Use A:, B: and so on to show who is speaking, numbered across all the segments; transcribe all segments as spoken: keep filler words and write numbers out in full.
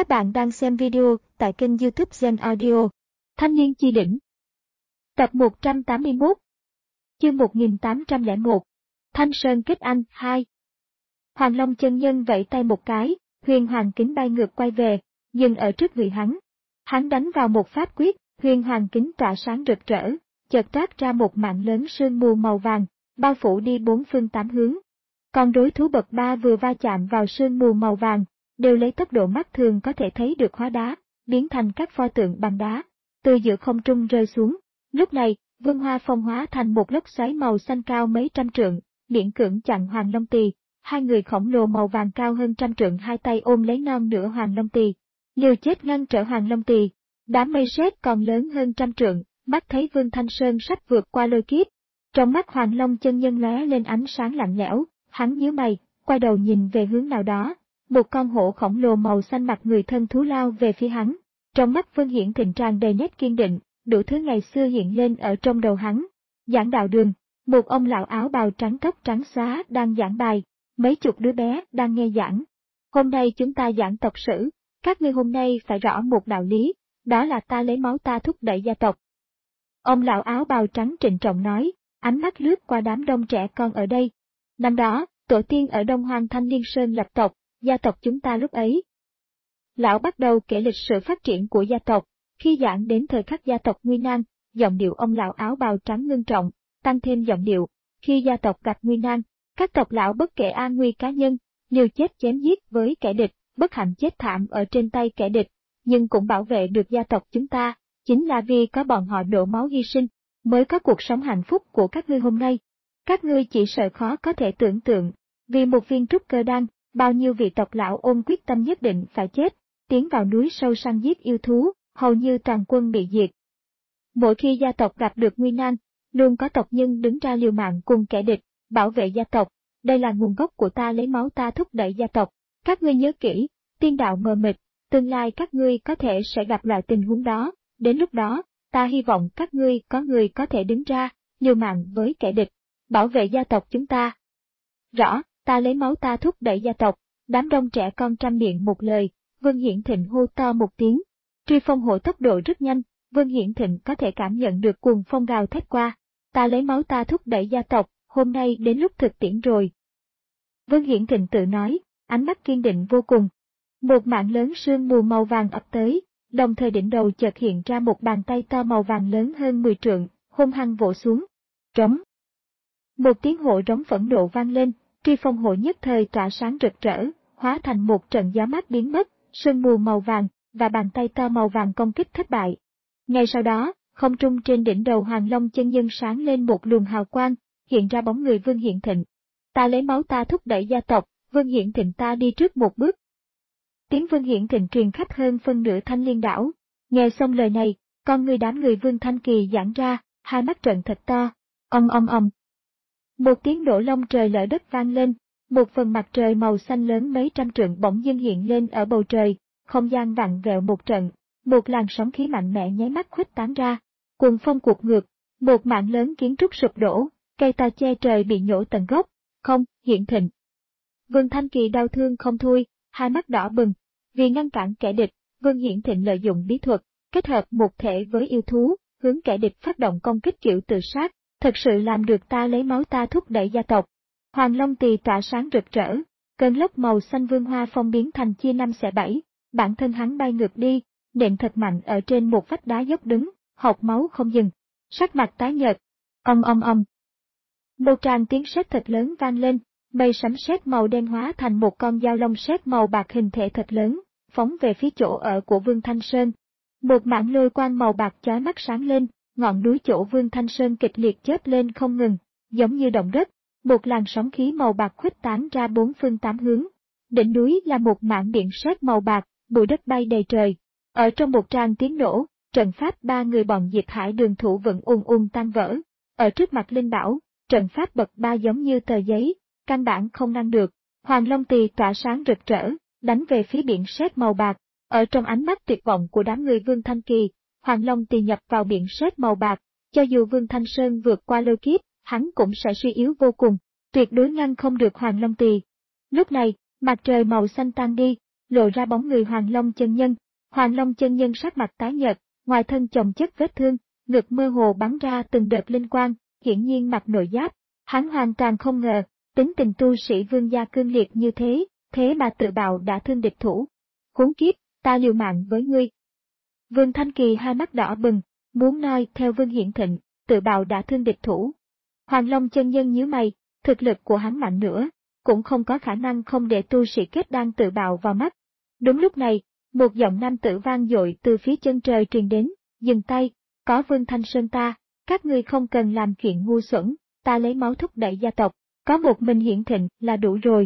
A: Các bạn đang xem video tại kênh YouTube Gen Audio. Thanh niên chi đỉnh. Tập một trăm tám mươi mốt. Chương một nghìn tám trăm lẻ một. Thanh Sơn kết anh hai. Hoàng Long chân nhân vẫy tay một cái, huyền hoàng kính bay ngược quay về, dừng ở trước người hắn. Hắn đánh vào một pháp quyết, huyền hoàng kính tỏa sáng rực rỡ, chợt toát ra một mảng lớn sương mù màu vàng, bao phủ đi bốn phương tám hướng. Còn đối thú bậc ba vừa va chạm vào sương mù màu vàng, đều lấy tốc độ mắt thường có thể thấy được hóa đá, biến thành các pho tượng bằng đá, từ giữa không trung rơi xuống. Lúc này, Vương Hoa Phong hóa thành một lốc xoáy màu xanh cao mấy trăm trượng, miễn cưỡng chặn Hoàng Long Tỳ. Hai người khổng lồ màu vàng cao hơn trăm trượng hai tay ôm lấy non nửa Hoàng Long Tỳ, liều chết ngăn trở Hoàng Long Tỳ. Đám mây sét còn lớn hơn trăm trượng, mắt thấy Vương Thanh Sơn sắp vượt qua lôi kiếp. Trong mắt Hoàng Long chân nhân lóe lên ánh sáng lạnh lẽo, hắn nhíu mày, quay đầu nhìn về hướng nào đó. Một con hổ khổng lồ màu xanh mặt người thân thú lao về phía hắn. Trong mắt Vương Hiển Thịnh tràn đầy nét kiên định, đủ thứ ngày xưa hiện lên ở trong đầu hắn. Giảng đạo đường, một ông lão áo bào trắng tóc trắng xóa đang giảng bài, mấy chục đứa bé đang nghe giảng. Hôm nay chúng ta giảng tộc sử, các ngươi hôm nay phải rõ một đạo lý, đó là ta lấy máu ta thúc đẩy gia tộc. Ông lão áo bào trắng trịnh trọng nói, ánh mắt lướt qua đám đông trẻ con ở đây. Năm đó, tổ tiên ở Đông Hoang Thanh Liên Sơn lập tộc, gia tộc chúng ta lúc ấy. Lão bắt đầu kể lịch sử phát triển của gia tộc, khi giảng đến thời khắc gia tộc nguy nan, giọng điệu ông lão áo bào trắng ngưng trọng, tăng thêm giọng điệu, khi gia tộc gặp nguy nan, các tộc lão bất kể an nguy cá nhân, liều chết chém giết với kẻ địch, bất hạnh chết thảm ở trên tay kẻ địch, nhưng cũng bảo vệ được gia tộc chúng ta, chính là vì có bọn họ đổ máu hy sinh, mới có cuộc sống hạnh phúc của các ngươi hôm nay. Các ngươi chỉ sợ khó có thể tưởng tượng, vì một viên trúc cơ đan, bao nhiêu vị tộc lão ôm quyết tâm nhất định phải chết, tiến vào núi sâu săn giết yêu thú, hầu như toàn quân bị diệt. Mỗi khi gia tộc gặp được nguy nan, luôn có tộc nhân đứng ra liều mạng cùng kẻ địch, bảo vệ gia tộc. Đây là nguồn gốc của ta lấy máu ta thúc đẩy gia tộc. Các ngươi nhớ kỹ, tiên đạo mờ mịt, tương lai các ngươi có thể sẽ gặp loại tình huống đó. Đến lúc đó, ta hy vọng các ngươi có người có thể đứng ra, liều mạng với kẻ địch, bảo vệ gia tộc chúng ta. Rõ, ta lấy máu ta thúc đẩy gia tộc. Đám đông trẻ con trăm miệng một lời, Vương Hiển Thịnh hô to một tiếng. Truy phong hộ tốc độ rất nhanh, Vương Hiển Thịnh có thể cảm nhận được cuồng phong gào thét qua. Ta lấy máu ta thúc đẩy gia tộc, hôm nay đến lúc thực tiễn rồi. Vương Hiển Thịnh tự nói, ánh mắt kiên định vô cùng. Một mảng lớn sương mù màu vàng ập tới, đồng thời đỉnh đầu chợt hiện ra một bàn tay to màu vàng lớn hơn mười trượng, hung hăng vỗ xuống. Trống. Một tiếng hộ trống phẫn nộ vang lên, truy phong hộ nhất thời tỏa sáng rực rỡ, hóa thành một trận gió mát biến mất, sương mù màu vàng, và bàn tay to màu vàng công kích thất bại. Ngay sau đó, không trung trên đỉnh đầu Hoàng Long chân nhân sáng lên một luồng hào quang, hiện ra bóng người Vương Hiển Thịnh. Ta lấy máu ta thúc đẩy gia tộc, Vương Hiển Thịnh ta đi trước một bước. Tiếng Vương Hiển Thịnh truyền khắp hơn phân nửa Thanh Liên đảo. Nghe xong lời này, con người đám người Vương Thanh Kỳ giãn ra, hai mắt trợn thật to, ong ong ong. Một tiếng nổ long trời lở đất vang lên, một phần mặt trời màu xanh lớn mấy trăm trượng bỗng dưng hiện lên ở bầu trời, không gian vặn vẹo một trận, một làn sóng khí mạnh mẽ nháy mắt khuếch tán ra, cuồng phong cuột ngược, một mảng lớn kiến trúc sụp đổ, cây to che trời bị nhổ tận gốc. Không, Hiển Thịnh. Vương Thanh Kỳ đau thương không thôi, hai mắt đỏ bừng, vì ngăn cản kẻ địch, Vương Hiển Thịnh lợi dụng bí thuật, kết hợp một thể với yêu thú, hướng kẻ địch phát động công kích kiểu tự sát, thật sự làm được ta lấy máu ta thúc đẩy gia tộc. Hoàng Long Tỳ tỏa sáng rực rỡ, cơn lốc màu xanh Vương Hoa Phong biến thành chia năm xẻ bảy, bản thân hắn bay ngược đi, nện thật mạnh ở trên một vách đá dốc đứng, hộc máu không dừng, sắc mặt tái nhợt. Ong ong ong. Một tràng tiếng sét thật lớn vang lên, mây sấm sét màu đen hóa thành một con dao long sét màu bạc hình thể thật lớn, phóng về phía chỗ ở của Vương Thanh Sơn. Một mảng lôi quang màu bạc chói mắt sáng lên, ngọn núi chỗ Vương Thanh Sơn kịch liệt chớp lên không ngừng, giống như động đất, một làn sóng khí màu bạc khuếch tán ra bốn phương tám hướng. Đỉnh núi là một mảng điện sét màu bạc, bụi đất bay đầy trời. Ở trong một tràng tiếng nổ, trận pháp ba người bọn Diệp Hải đường thủ vẫn ùn ùn tan vỡ. Ở trước mặt Linh Bảo, trận pháp bậc ba giống như tờ giấy, căn bản không ngăn được. Hoàng Long Tỳ tỏa sáng rực rỡ, đánh về phía biển sét màu bạc. Ở trong ánh mắt tuyệt vọng của đám người Vương Thanh Kỳ, Hoàng Long Tỳ nhập vào biển sét màu bạc, cho dù Vương Thanh Sơn vượt qua lôi kiếp, hắn cũng sẽ suy yếu vô cùng, tuyệt đối ngăn không được Hoàng Long Tỳ. Lúc này, mặt trời màu xanh tan đi, lộ ra bóng người Hoàng Long chân nhân. Hoàng Long chân nhân sắc mặt tái nhợt, ngoài thân chồng chất vết thương, ngực mơ hồ bắn ra từng đợt linh quang, hiển nhiên mặc nội giáp. Hắn hoàn toàn không ngờ, tính tình tu sĩ Vương gia cương liệt như thế, thế mà tự bạo đã thương địch thủ. Khốn kiếp, ta liều mạng với ngươi. Vương Thanh Kỳ hai mắt đỏ bừng, muốn nói theo Vương Hiển Thịnh, tự bạo đã thương địch thủ. Hoàng Long chân nhân nhíu mày, thực lực của hắn mạnh nữa, cũng không có khả năng không để tu sĩ kết đan tự bạo vào mắt. Đúng lúc này, một giọng nam tử vang dội từ phía chân trời truyền đến, dừng tay, có Vương Thanh Sơn ta, các ngươi không cần làm chuyện ngu xuẩn, ta lấy máu thúc đẩy gia tộc, có một mình Hiển Thịnh là đủ rồi.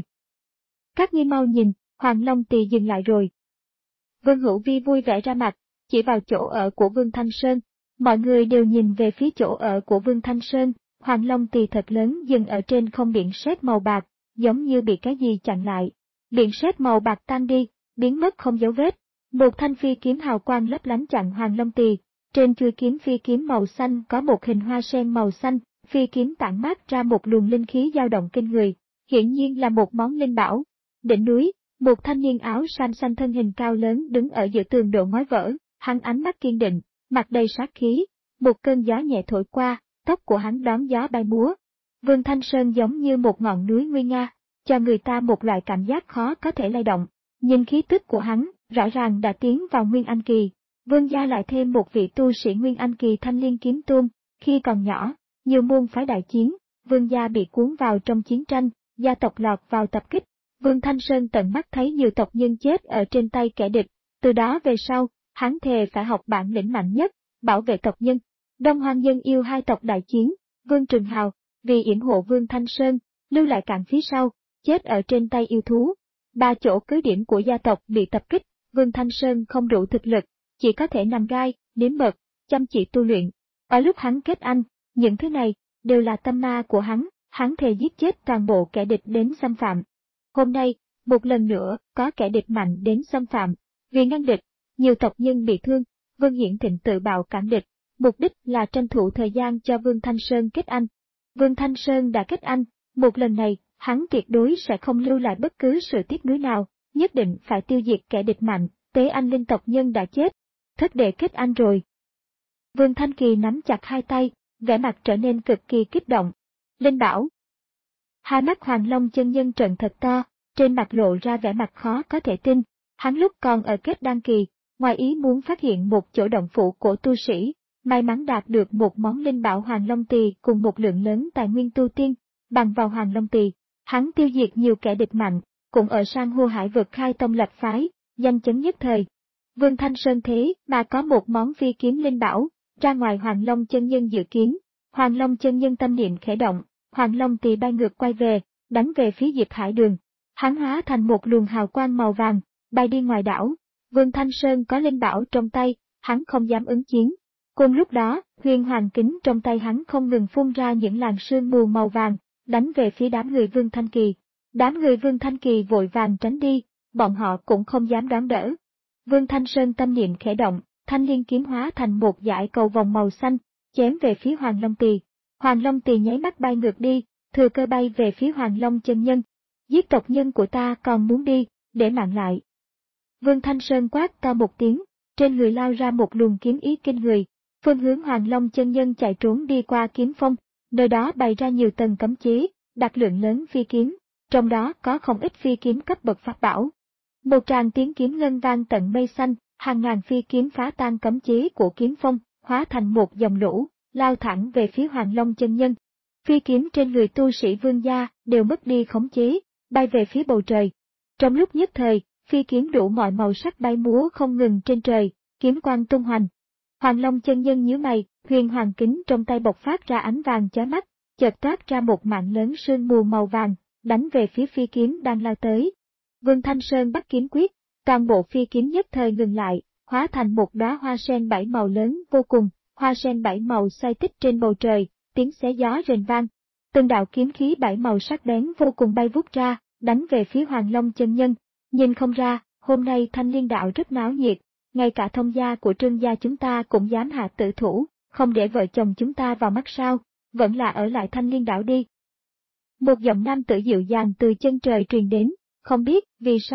A: Các ngươi mau nhìn, Hoàng Long Tỳ dừng lại rồi. Vương Hữu Vi vui vẻ ra mặt, chỉ vào chỗ ở của Vương Thanh Sơn, mọi người đều nhìn về phía chỗ ở của Vương Thanh Sơn, Hoàng Long Tỳ thật lớn dừng ở trên không biển sét màu bạc, giống như bị cái gì chặn lại. Biển sét màu bạc tan đi, biến mất không dấu vết, một thanh phi kiếm hào quang lấp lánh chặn Hoàng Long Tỳ, trên chuôi kiếm phi kiếm màu xanh có một hình hoa sen màu xanh, phi kiếm tản mát ra một luồng linh khí dao động kinh người, hiển nhiên là một món linh bảo. Đỉnh núi, một thanh niên áo sam xanh thân hình cao lớn đứng ở giữa tường độ ngói vỡ, hắn ánh mắt kiên định, mặt đầy sát khí, một cơn gió nhẹ thổi qua, tóc của hắn đón gió bay múa. Vương Thanh Sơn giống như một ngọn núi nguy nga, cho người ta một loại cảm giác khó có thể lay động. Nhìn khí tức của hắn, rõ ràng đã tiến vào Nguyên Anh Kỳ. Vương gia lại thêm một vị tu sĩ Nguyên Anh Kỳ Thanh Liên Kiếm Tôn, khi còn nhỏ, nhiều môn phái đại chiến, Vương gia bị cuốn vào trong chiến tranh, gia tộc lọt vào tập kích. Vương Thanh Sơn tận mắt thấy nhiều tộc nhân chết ở trên tay kẻ địch, từ đó về sau, hắn thề phải học bản lĩnh mạnh nhất, bảo vệ tộc nhân. Đông Hoang Dân Yêu hai tộc đại chiến, Vương Trường Hào, vì yểm hộ Vương Thanh Sơn, lưu lại cạn phía sau, chết ở trên tay yêu thú. Ba chỗ cứ điểm của gia tộc bị tập kích, Vương Thanh Sơn không đủ thực lực, chỉ có thể nằm gai, nếm mật, chăm chỉ tu luyện. Ở lúc hắn kết anh, những thứ này đều là tâm ma của hắn, hắn thề giết chết toàn bộ kẻ địch đến xâm phạm. Hôm nay, một lần nữa, có kẻ địch mạnh đến xâm phạm. Vì ngăn địch, nhiều tộc nhân bị thương, Vương Hiển Thịnh tự bạo cản địch, mục đích là tranh thủ thời gian cho Vương Thanh Sơn kết anh. Vương Thanh Sơn đã kết anh, một lần này, hắn tuyệt đối sẽ không lưu lại bất cứ sự tiếc nuối nào, nhất định phải tiêu diệt kẻ địch mạnh, tế anh linh tộc nhân đã chết. Thất đệ kết anh rồi. Vương Thanh Kỳ nắm chặt hai tay, vẻ mặt trở nên cực kỳ kích động. Linh bảo. Hai mắt Hoàng Long chân nhân trợn thật to, trên mặt lộ ra vẻ mặt khó có thể tin. Hắn lúc còn ở kết đan kỳ, ngoài ý muốn phát hiện một chỗ động phủ của tu sĩ, may mắn đạt được một món linh bảo Hoàng Long Tỳ cùng một lượng lớn tài nguyên tu tiên, bằng vào Hoàng Long Tỳ, hắn tiêu diệt nhiều kẻ địch mạnh, cũng ở sang hô hải vực khai tông lập phái, danh chấn nhất thời. Vương Thanh Sơn thế mà có một món phi kiếm linh bảo, ra ngoài Hoàng Long chân nhân dự kiến, Hoàng Long chân nhân tâm niệm khẽ động, Hoàng Long Tỳ bay ngược quay về, đánh về phía Diệp Hải Đường. Hắn hóa thành một luồng hào quang màu vàng, bay đi ngoài đảo. Vương Thanh Sơn có linh bảo trong tay, hắn không dám ứng chiến. Cùng lúc đó, huyền hoàng kính trong tay hắn không ngừng phun ra những làn sương mù màu vàng, đánh về phía đám người Vương Thanh Kỳ. Đám người Vương Thanh Kỳ vội vàng tránh đi, bọn họ cũng không dám đón đỡ. Vương Thanh Sơn tâm niệm khẽ động, thanh liên kiếm hóa thành một dải cầu vòng màu xanh, chém về phía Hoàng Long Tỳ. Hoàng Long Tỳ nháy mắt bay ngược đi, thừa cơ bay về phía Hoàng Long chân nhân. Giết tộc nhân của ta còn muốn đi, để mạng lại. Vương Thanh Sơn quát to một tiếng, trên người lao ra một luồng kiếm ý kinh người, phương hướng Hoàng Long chân nhân chạy trốn đi qua kiếm phong, nơi đó bày ra nhiều tầng cấm chế, đặt lượng lớn phi kiếm, trong đó có không ít phi kiếm cấp bậc pháp bảo. Một tràng tiếng kiếm ngân vang tận mây xanh, hàng ngàn phi kiếm phá tan cấm chế của kiếm phong, hóa thành một dòng lũ, lao thẳng về phía Hoàng Long chân nhân. Phi kiếm trên người tu sĩ Vương gia đều mất đi khống chế, bay về phía bầu trời. Trong lúc nhất thời, phi kiếm đủ mọi màu sắc bay múa không ngừng trên trời, kiếm quang tung hoành. Hoàng Long chân nhân nhíu mày, huyền hoàng kính trong tay bộc phát ra ánh vàng chói mắt, chợt toát ra một mạng lớn sương mù màu vàng, đánh về phía phi kiếm đang lao tới. Vương Thanh Sơn bắt kiếm quyết, toàn bộ phi kiếm nhất thời ngừng lại, hóa thành một đóa hoa sen bảy màu lớn vô cùng, hoa sen bảy màu xoay tích trên bầu trời, tiếng xé gió rền vang. Từng đạo kiếm khí bảy màu sắc bén vô cùng bay vút ra, đánh về phía Hoàng Long chân nhân. Nhìn không ra, hôm nay Thanh Liên đạo rất náo nhiệt, ngay cả thông gia của Trương gia chúng ta cũng dám hạ tử thủ, không để vợ chồng chúng ta vào mắt sao, vẫn là ở lại Thanh Liên đạo đi. Một giọng nam tử dịu dàng từ chân trời truyền đến, không biết vì sao,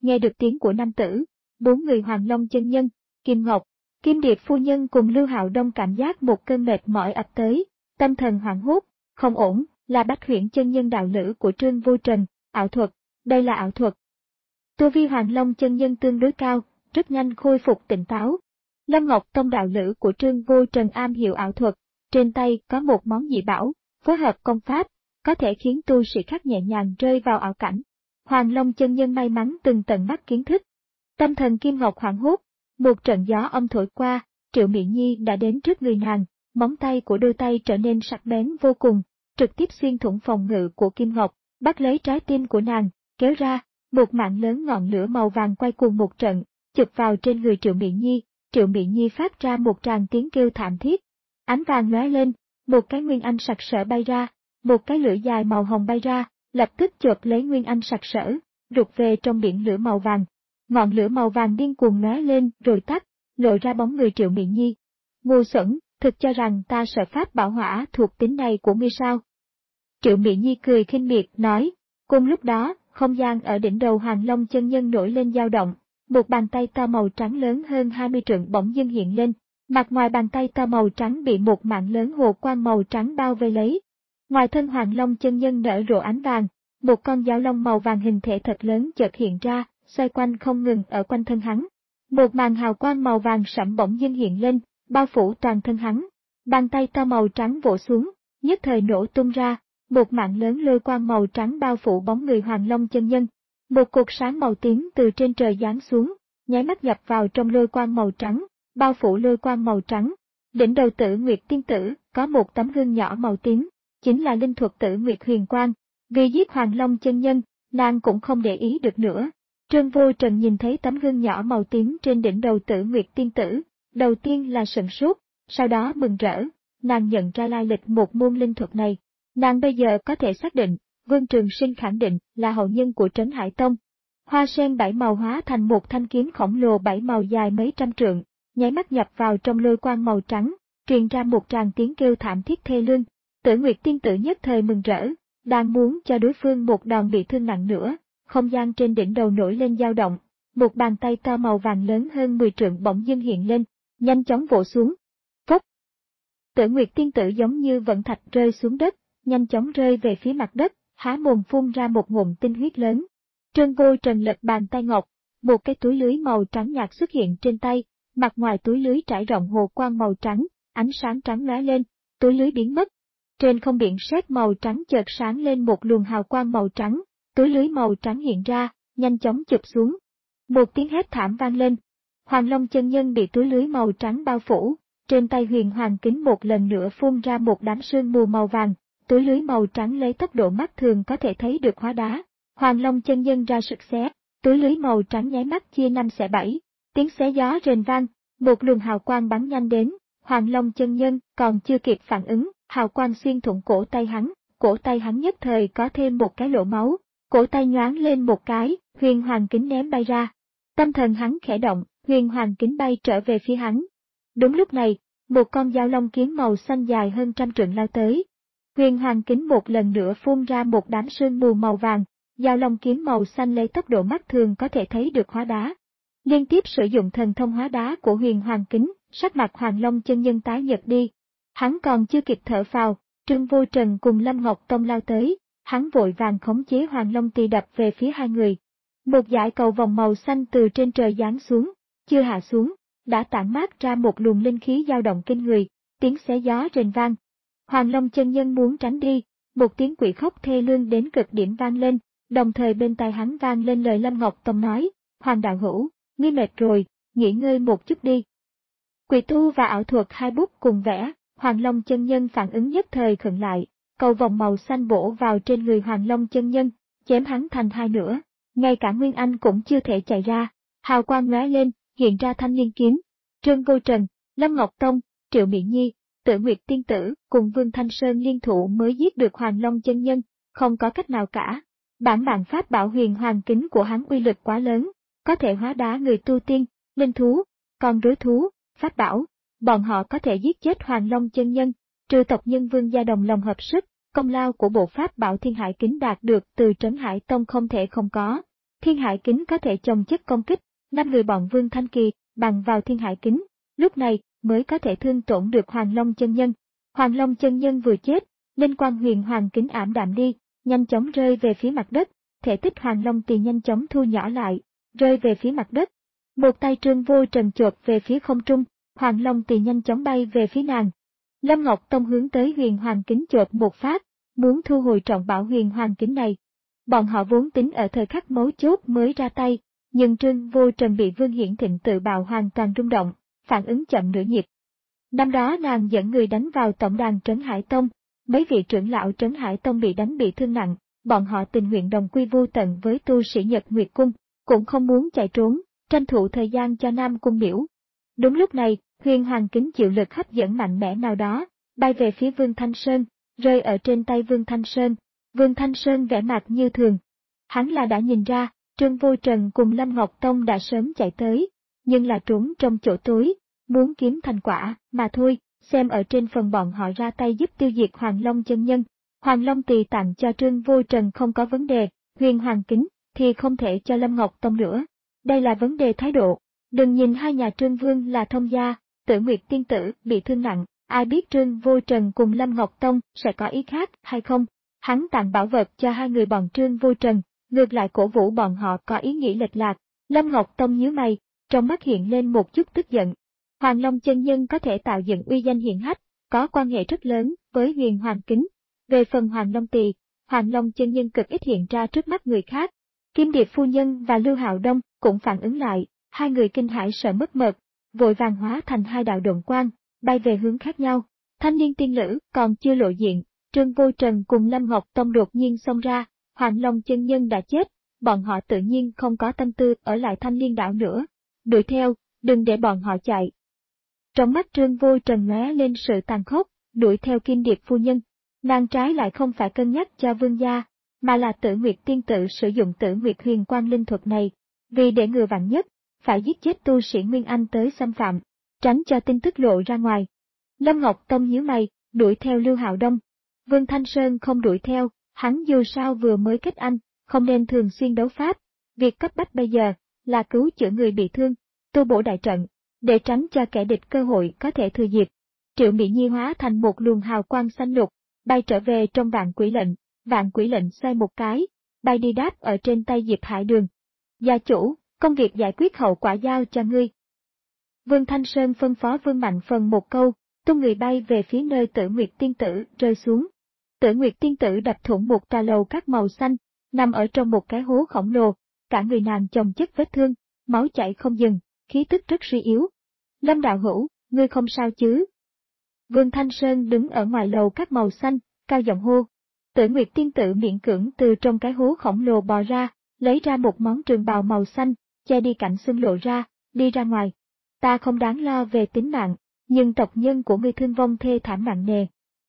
A: nghe được tiếng của nam tử, bốn người Hoàng Long chân nhân, Kim Ngọc, Kim Điệp phu nhân cùng Lưu Hạo Đông cảm giác một cơn mệt mỏi ập tới, tâm thần hoảng hốt, không ổn, là Bách Huyễn chân nhân đạo lữ của Trương Vô Trần, ảo thuật, đây là ảo thuật. Tu vi Hoàng Long chân nhân tương đối cao, rất nhanh khôi phục tỉnh táo. Lâm Ngọc Tông đạo lữ của Trương Vô Trần am hiểu ảo thuật, trên tay có một món dị bảo, phối hợp công pháp, có thể khiến tu sĩ khác nhẹ nhàng rơi vào ảo cảnh. Hoàng Long chân nhân may mắn từng tận mắt kiến thức. Tâm thần Kim Ngọc hoảng hốt, một trận gió âm thổi qua, Triệu Mỹ Nhi đã đến trước người nàng, móng tay của đôi tay trở nên sắc bén vô cùng, trực tiếp xuyên thủng phòng ngự của Kim Ngọc, bắt lấy trái tim của nàng, kéo ra, một mạng lớn ngọn lửa màu vàng quay cuồng một trận, chụp vào trên người Triệu Mỹ Nhi, Triệu Mỹ Nhi phát ra một tràng tiếng kêu thảm thiết. Ánh vàng lóe lên, một cái nguyên anh sặc sỡ bay ra, một cái lưỡi dài màu hồng bay ra, lập tức chộp lấy nguyên anh sặc sỡ, rụt về trong biển lửa màu vàng. Ngọn lửa màu vàng điên cuồng lóe lên rồi tắt, lộ ra bóng người Triệu Mỹ Nhi. Ngu xuẩn, thực cho rằng ta sợ pháp bảo hỏa thuộc tính này của ngươi sao? Triệu Mỹ Nhi cười khinh miệt nói, cùng lúc đó, không gian ở đỉnh đầu Hoàng Long chân nhân nổi lên dao động, một bàn tay to màu trắng lớn hơn hai mươi trượng bỗng dưng hiện lên, mặt ngoài bàn tay to màu trắng bị một mạng lớn hồ quang màu trắng bao vây lấy. Ngoài thân Hoàng Long chân nhân nở rộ ánh vàng, một con dao long màu vàng hình thể thật lớn chợt hiện ra, xoay quanh không ngừng ở quanh thân hắn. Một màn hào quang màu vàng sẫm bỗng dưng hiện lên, bao phủ toàn thân hắn. Bàn tay to màu trắng vỗ xuống, nhất thời nổ tung ra, một mạng lớn lôi quang màu trắng bao phủ bóng người Hoàng Long chân nhân. Một cột sáng màu tím từ trên trời giáng xuống, nháy mắt nhập vào trong lôi quang màu trắng, bao phủ lôi quang màu trắng. Đỉnh đầu Tử Nguyệt tiên tử có một tấm gương nhỏ màu tím, chính là linh thuật Tử Nguyệt huyền quang. Vì giết Hoàng Long chân nhân, nàng cũng không để ý được nữa. Trương Vô Trần nhìn thấy tấm gương nhỏ màu tím trên đỉnh đầu Tử Nguyệt tiên tử, đầu tiên là sửng sốt, sau đó mừng rỡ, nàng nhận ra lai lịch một môn linh thuật này. Nàng bây giờ có thể xác định, Vương Trường Sinh khẳng định là hậu nhân của Trấn Hải Tông. Hoa sen bảy màu hóa thành một thanh kiếm khổng lồ bảy màu dài mấy trăm trượng, nháy mắt nhập vào trong lôi quang màu trắng, truyền ra một tràng tiếng kêu thảm thiết thê lương. Tử Nguyệt tiên tử nhất thời mừng rỡ, đang muốn cho đối phương một đòn bị thương nặng nữa, không gian trên đỉnh đầu nổi lên dao động, một bàn tay to màu vàng lớn hơn mười trượng bỗng dưng hiện lên, nhanh chóng vỗ xuống. Phốc! Tử Nguyệt tiên tử giống như vận thạch rơi xuống đất, nhanh chóng rơi về phía mặt đất, há mồm phun ra một ngụm tinh huyết lớn. Trương Vô Trần lật bàn tay ngọc, một cái túi lưới màu trắng nhạt xuất hiện trên tay, mặt ngoài túi lưới trải rộng hồ quang màu trắng, ánh sáng trắng lóe lên, túi lưới biến mất. Trên không biển sét màu trắng chợt sáng lên một luồng hào quang màu trắng, túi lưới màu trắng hiện ra, nhanh chóng chụp xuống. Một tiếng hét thảm vang lên. Hoàng Long chân nhân bị túi lưới màu trắng bao phủ, trên tay Huyền Hoàng kính một lần nữa phun ra một đám sương mù màu vàng, túi lưới màu trắng lấy tốc độ mắt thường có thể thấy được hóa đá. Hoàng Long chân nhân ra sực xé, túi lưới màu trắng nháy mắt chia năm xẻ bảy, tiếng xé gió rền vang, một luồng hào quang bắn nhanh đến. Hoàng Long chân nhân còn chưa kịp phản ứng, hào quang xuyên thủng cổ tay hắn, cổ tay hắn nhất thời có thêm một cái lỗ máu, cổ tay nhoáng lên một cái, Huyền Hoàng kính ném bay ra. Tâm thần hắn khẽ động, Huyền Hoàng kính bay trở về phía hắn. Đúng lúc này, một con dao long kiếm màu xanh dài hơn trăm trượng lao tới. Huyền Hoàng kính một lần nữa phun ra một đám sương mù màu vàng, dao long kiếm màu xanh lấy tốc độ mắt thường có thể thấy được hóa đá. Liên tiếp sử dụng thần thông hóa đá của Huyền Hoàng kính, sắc mặt Hoàng Long chân nhân tái nhợt đi. Hắn còn chưa kịp thở phào, Trương Vô Trần cùng Lâm Ngọc Tông lao tới, hắn vội vàng khống chế Hoàng Long tỳ đập về phía hai người. Một dải cầu vòng màu xanh từ trên trời giáng xuống, chưa hạ xuống, đã tản mát ra một luồng linh khí dao động kinh người, tiếng xé gió rền vang. Hoàng Long chân nhân muốn tránh đi, một tiếng quỷ khóc thê lương đến cực điểm vang lên, đồng thời bên tai hắn vang lên lời Lâm Ngọc Tông nói, Hoàng đạo hữu, ngươi mệt rồi, nghỉ ngơi một chút đi. Quỷ tu và ảo thuật hai bút cùng vẽ, Hoàng Long chân nhân phản ứng nhất thời khựng lại, cầu vòng màu xanh bổ vào trên người Hoàng Long chân nhân, chém hắn thành hai nửa, ngay cả Nguyên Anh cũng chưa thể chạy ra, hào quang lóe lên, hiện ra thanh liên kiếm. Trương Vô Trần, Lâm Ngọc Tông, Triệu Mỹ Nhi, Tử Nguyệt tiên tử cùng Vương Thanh Sơn liên thủ mới giết được Hoàng Long chân nhân, không có cách nào cả. Bản mạng pháp bảo Huyền Hoàng kính của hắn uy lực quá lớn, có thể hóa đá người tu tiên, linh thú, con rối thú, pháp bảo, bọn họ có thể giết chết Hoàng Long chân nhân, trừ tộc nhân Vương gia đồng lòng hợp sức, công lao của bộ pháp bảo Thiên Hải kính đạt được từ Trấn Hải Tông không thể không có. Thiên Hải Kính có thể chồng chất công kích, năm người bọn Vương Thanh Kỳ bằng vào Thiên Hải Kính, lúc này mới có thể thương tổn được Hoàng Long chân nhân. Hoàng Long chân nhân vừa chết, nên quang huyền hoàng kính ảm đạm đi, nhanh chóng rơi về phía mặt đất, thể tích Hoàng Long Tỳ nhanh chóng thu nhỏ lại, rơi về phía mặt đất. Một tay Trương Vô Trần chộp về phía không trung, Hoàng Long Tỳ nhanh chóng bay về phía nàng. Lâm Ngọc Tông hướng tới huyền hoàng kính chộp một phát, muốn thu hồi trọng bảo huyền hoàng kính này. Bọn họ vốn tính ở thời khắc mấu chốt mới ra tay, nhưng Trương Vô Trần bị Vương Hiển Thịnh tự bạo hoàn toàn rung động, phản ứng chậm nửa nhịp. Năm đó nàng dẫn người đánh vào tổng đàn Trấn Hải Tông, mấy vị trưởng lão Trấn Hải Tông bị đánh bị thương nặng, bọn họ tình nguyện đồng quy vô tận với tu sĩ Nhật Nguyệt Cung, cũng không muốn chạy trốn, tranh thủ thời gian cho Nam Cung Miểu. Đúng lúc này, huyền hoàng kính chịu lực hấp dẫn mạnh mẽ nào đó, bay về phía Vương Thanh Sơn, rơi ở trên tay Vương Thanh Sơn. Vương Thanh Sơn vẻ mặt như thường. Hắn là đã nhìn ra, Trương Vô Trần cùng Lâm Ngọc Tông đã sớm chạy tới, nhưng là trốn trong chỗ tối, muốn kiếm thành quả, mà thôi, xem ở trên phần bọn họ ra tay giúp tiêu diệt Hoàng Long chân nhân. Hoàng Long Tỳ tặng cho Trương Vô Trần không có vấn đề, huyền hoàng kính thì không thể cho Lâm Ngọc Tông nữa. Đây là vấn đề thái độ. Đừng nhìn hai nhà Trương Vương là thông gia, Tử Nguyệt tiên tử bị thương nặng, ai biết Trương Vô Trần cùng Lâm Ngọc Tông sẽ có ý khác hay không. Hắn tặng bảo vật cho hai người bọn Trương Vô Trần, ngược lại cổ vũ bọn họ có ý nghĩ lệch lạc. Lâm Ngọc Tông nhíu mày, trong mắt hiện lên một chút tức giận. Hoàng Long chân nhân có thể tạo dựng uy danh hiển hách, có quan hệ rất lớn với huyền hoàng kính. Về phần Hoàng Long Tỳ, Hoàng Long chân nhân cực ít hiện ra trước mắt người khác. Kim Điệp phu nhân và Lưu Hạo Đông cũng phản ứng lại, hai người kinh hãi sợ mất mật, vội vàng hóa thành hai đạo độn quang, bay về hướng khác nhau. Thanh niên tiên nữ còn chưa lộ diện, Trương Vô Trần cùng Lâm Ngọc Tông đột nhiên xông ra, Hoàng Long chân nhân đã chết, bọn họ tự nhiên không có tâm tư ở lại Thanh Liên đảo nữa. Đuổi theo, đừng để bọn họ chạy. Trong mắt Trương Vô Trần lóe lên sự tàn khốc, đuổi theo Kim Điệp phu nhân. Nàng trái lại không phải cân nhắc cho vương gia, mà là Tử Nguyệt tiên tử sử dụng Tử Nguyệt huyền quang linh thuật này, vì để ngừa vạn nhất, phải giết chết tu sĩ Nguyên Anh tới xâm phạm, tránh cho tin tức lộ ra ngoài. Lâm Ngọc Tông nhíu mày, đuổi theo Lưu Hạo Đông. Vương Thanh Sơn không đuổi theo, hắn dù sao vừa mới kết anh, không nên thường xuyên đấu pháp. Việc cấp bách bây giờ là cứu chữa người bị thương, tu bổ đại trận, để tránh cho kẻ địch cơ hội có thể thừa dịp. Triệu Mỹ Nhi hóa thành một luồng hào quang xanh lục, bay trở về trong vạn quỷ lệnh, vạn quỷ lệnh xoay một cái, bay đi đáp ở trên tay Diệp Hải Đường. Gia chủ, công việc giải quyết hậu quả giao cho ngươi. Vương Thanh Sơn phân phó Vương Mạnh Phần một câu, tung người bay về phía nơi Tử Nguyệt tiên tử rơi xuống. Tử Nguyệt tiên tử đập thủng một tòa lầu các màu xanh, nằm ở trong một cái hố khổng lồ, cả người nàng chồng chất vết thương, máu chảy không dừng, khí tức rất suy yếu. Lâm đạo hữu, ngươi không sao chứ? Vương Thanh Sơn đứng ở ngoài lầu các màu xanh, cao giọng hô. Tử Nguyệt tiên tử miễn cưỡng từ trong cái hố khổng lồ bò ra, lấy ra một món trường bào màu xanh, che đi cảnh xương lộ ra, đi ra ngoài. Ta không đáng lo về tính mạng, nhưng tộc nhân của ngươi thương vong thê thảm nặng nề.